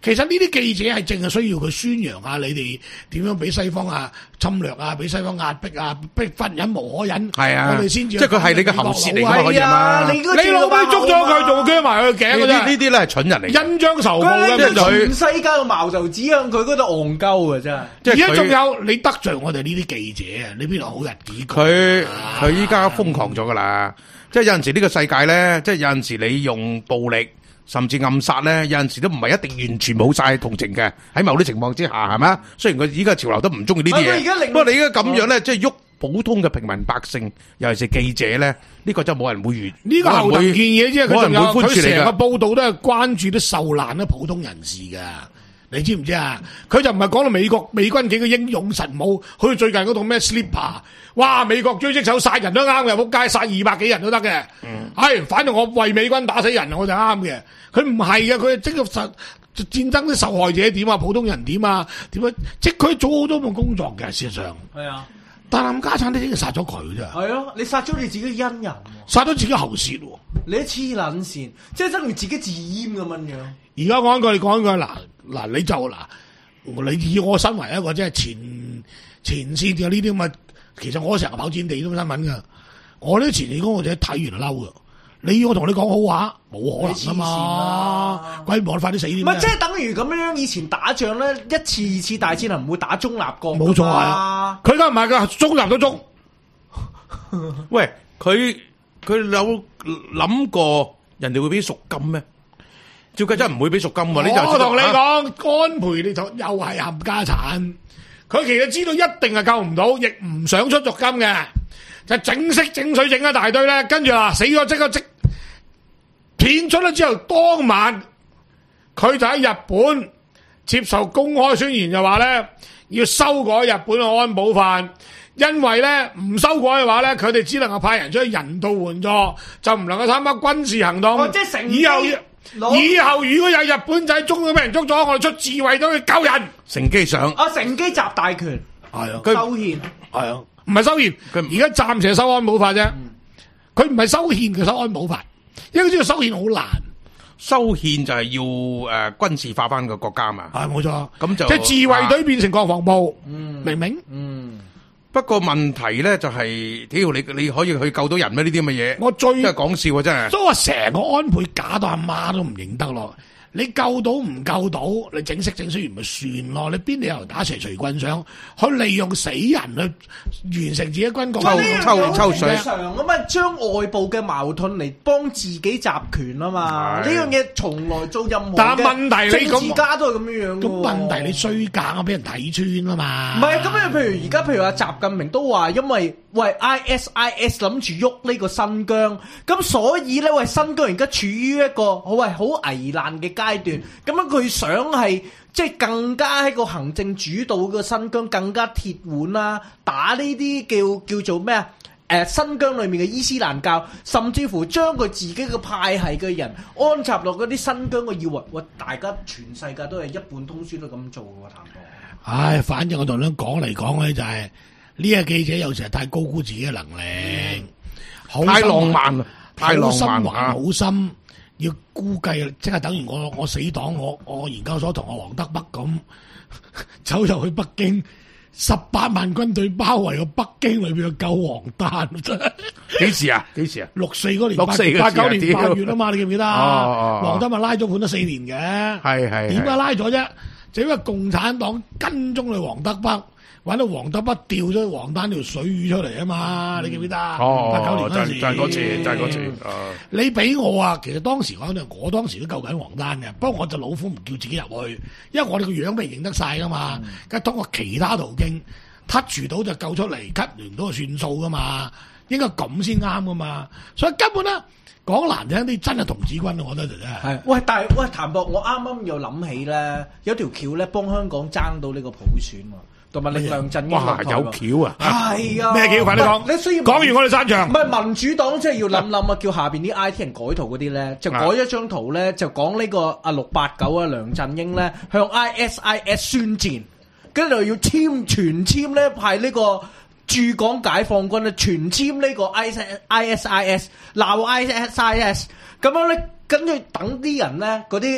其實呢啲記者係淨係需要佢宣揚下你哋點樣俾西方啊侵略啊，俾西方壓迫啊，逼婚忍無可忍。 係啊， 我哋先至即係佢係你嘅喉舌嚟㗎，可以啊嘛？ 你你老妹捉咗佢，仲鋸埋佢頸㗎啫。 呢啲咧係蠢人嚟， 恩將仇報嘅， 佢佢全世界個矛頭指向佢嗰度戇鳩嘅真係。 而家仲有你得罪我哋呢啲記者啊！你邊度好日子過？ 佢佢依家瘋狂咗㗎啦！即係有陣時呢個世界咧，即係有陣時你用暴力甚至暗殺咧，有陣時都唔係一定完全冇晒同情嘅。喺某啲情況之下，係咪啊？雖然佢依家潮流都唔中意呢啲嘢，不過你依家咁樣咧，即係喐普通嘅平民百姓，尤其是記者咧，呢個真係冇人會預。 呢個後頭件嘢啫，佢仲有佢成個報道都係關注啲受難嘅普通人士㗎。你知唔知啊？佢就唔係講到美國美軍幾個英勇神武，好似最近嗰套咩 Sleeper， 哇！美國狙擊手殺人都啱嘅，仆街殺二百幾人都得嘅。嗯，係，反正我為美軍打死人，我就啱嘅。佢唔係嘅，佢係即係實戰爭啲受害者點啊，普通人點啊，點樣？即係佢做好多份工作嘅，事實上。 係啊， 但係冚家產你已經殺咗佢啫。 係啊，你殺咗你自己嘅恩人， 殺咗自己喉舌喎。 你黐撚線，即係等於自己自閹咁樣樣。 而家講一句，你講一句嗱。嗱，你就嗱，你以我身為一個即係前前線嘅呢啲咁嘅，其實我成日跑戰地都新聞噶，我呢啲前線工作者睇完就嬲噶。你要我同你講好話，冇可能啊嘛，鬼冇快啲死添。 唔係即係等於咁樣，以前打仗咧，一次二次大戰係唔會打中立國。 冇錯啊，佢而家唔係噶，中立都中。 喂，佢佢有諗過人哋會俾贖金咩？照計真係唔會俾贖金喎，你就我同你講，安倍你就又係冚家產，佢其實知道一定係救唔到，亦唔想出贖金嘅，就整色整水整一大堆咧，跟住啦死咗即刻即片出咗之後，當晚佢就喺日本接受公開宣言，就話咧要修改日本嘅安保法，因為咧唔修改嘅話咧，佢哋只能夠派人出去人道援助，就唔能夠參加軍事行動。 哦、即係成以後。以後如果有日本仔捉到俾人捉咗，我哋出自衛隊去救人。 乘機上啊，乘機集大權， 係啊， 修憲係啊，唔係修憲，而家暫時係修安保法啫。佢唔係修憲，佢修安保法，因為知道修憲好難。 修憲就係要誒、呃、軍事化翻個國家嘛。 係冇錯， 咁就即係自衛隊變成國防部， 嗯、 明唔明？ 嗯。 不過問題咧就係、是，屌你你可以去救到人咩？呢啲咁嘅嘢， 我最真係講笑啊！真係， 所以話成個安倍假到阿媽都唔認得咯。你救到唔救到，你整色整水完咪算咯。你邊度有打蛇隨棍上，去利用死人去完成自己軍國抽抽抽水常啊嘛，將外部嘅矛盾嚟幫自己集權啊嘛。呢樣嘢從來做任何但問題你政治家都係咁樣樣。 咁問題你衰格啊，俾人睇穿啊嘛。 唔係咁樣，譬如而家譬如話習近平都話，因為喂 I S I S 諗住喐呢個新疆，咁所以咧喂新疆而家處於一個好喂好危難嘅階段，咁樣佢想係即係更加喺個行政主導嘅新疆更加鐵腕啦，打呢啲叫叫做咩啊？誒新疆裏面嘅伊斯蘭教，甚至乎將佢自己嘅派系嘅人安插落嗰啲新疆嘅要域，喂大家全世界都係一本通書都咁做嘅喎，譚哥。 唉，反正我同你講嚟講去就係、是。呢個記者有時係太高估自己嘅能力， 嗯、太浪漫啦，太浪漫啊！ 好心要估計，即係等於我我死黨，我我研究所同我黃德北咁走入去北京，十八萬軍隊包圍個北京裏邊去救黃丹，真係幾時啊？幾時啊？ 六四嗰年， 六四八九年八月啊嘛，你記唔記得啊？ 哦哦、 黃德咪拉咗判咗四年嘅， 係係點解拉咗啫？就因為共產黨跟蹤去黃德北。搵到黃德北掉咗黃丹條水魚出嚟啊嘛！嗯、你記唔記得啊？八九年嗰時就係嗰次，就係嗰次。 你俾我啊，其實當時講咧，我當時都救緊黃丹嘅，不過我就老虎唔叫自己入去，因為我哋個樣未認得晒噶嘛，梗係通過其他途徑 touch 到就救出嚟，cut 唔到就算數噶嘛，應該咁先啱噶嘛，所以根本咧講難聽啲，真係童子軍，我覺得就真係。係喂，但係喂，譚博，我啱啱又諗起咧，有條橋咧幫香港爭到呢個普選喎。同埋力量陣營哇有橋啊！ 係啊， 咩橋？快啲講！ 你需要講完我哋散場。 唔係民主黨，即係要諗諗啊，叫下邊啲 I T 人改圖嗰啲咧，就改一張圖咧，就講呢個阿六八九啊梁振英咧向 I S I S 宣戰，跟住要簽全簽咧派呢個駐港解放軍咧全簽呢個 I S I S 鬧 I S I S， 咁樣咧跟住等啲人咧嗰啲。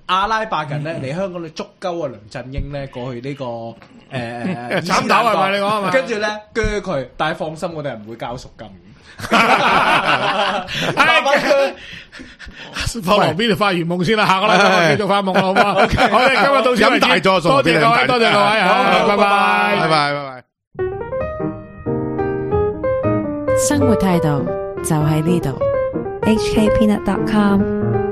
阿拉伯人咧嚟香港，你捉鳩啊梁振英咧過去呢個誒誒斬頭係咪你講係咪？ 跟住咧鋸佢，但係放心，我哋係唔會交贖金。 放羅邊度發完夢先啦，下個禮拜繼續發夢啦，好嘛？我哋今日到此為止，多謝各位，多謝各位，好，拜拜， 拜拜，拜拜。 生活態度就喺呢度。 H K Peanut dot com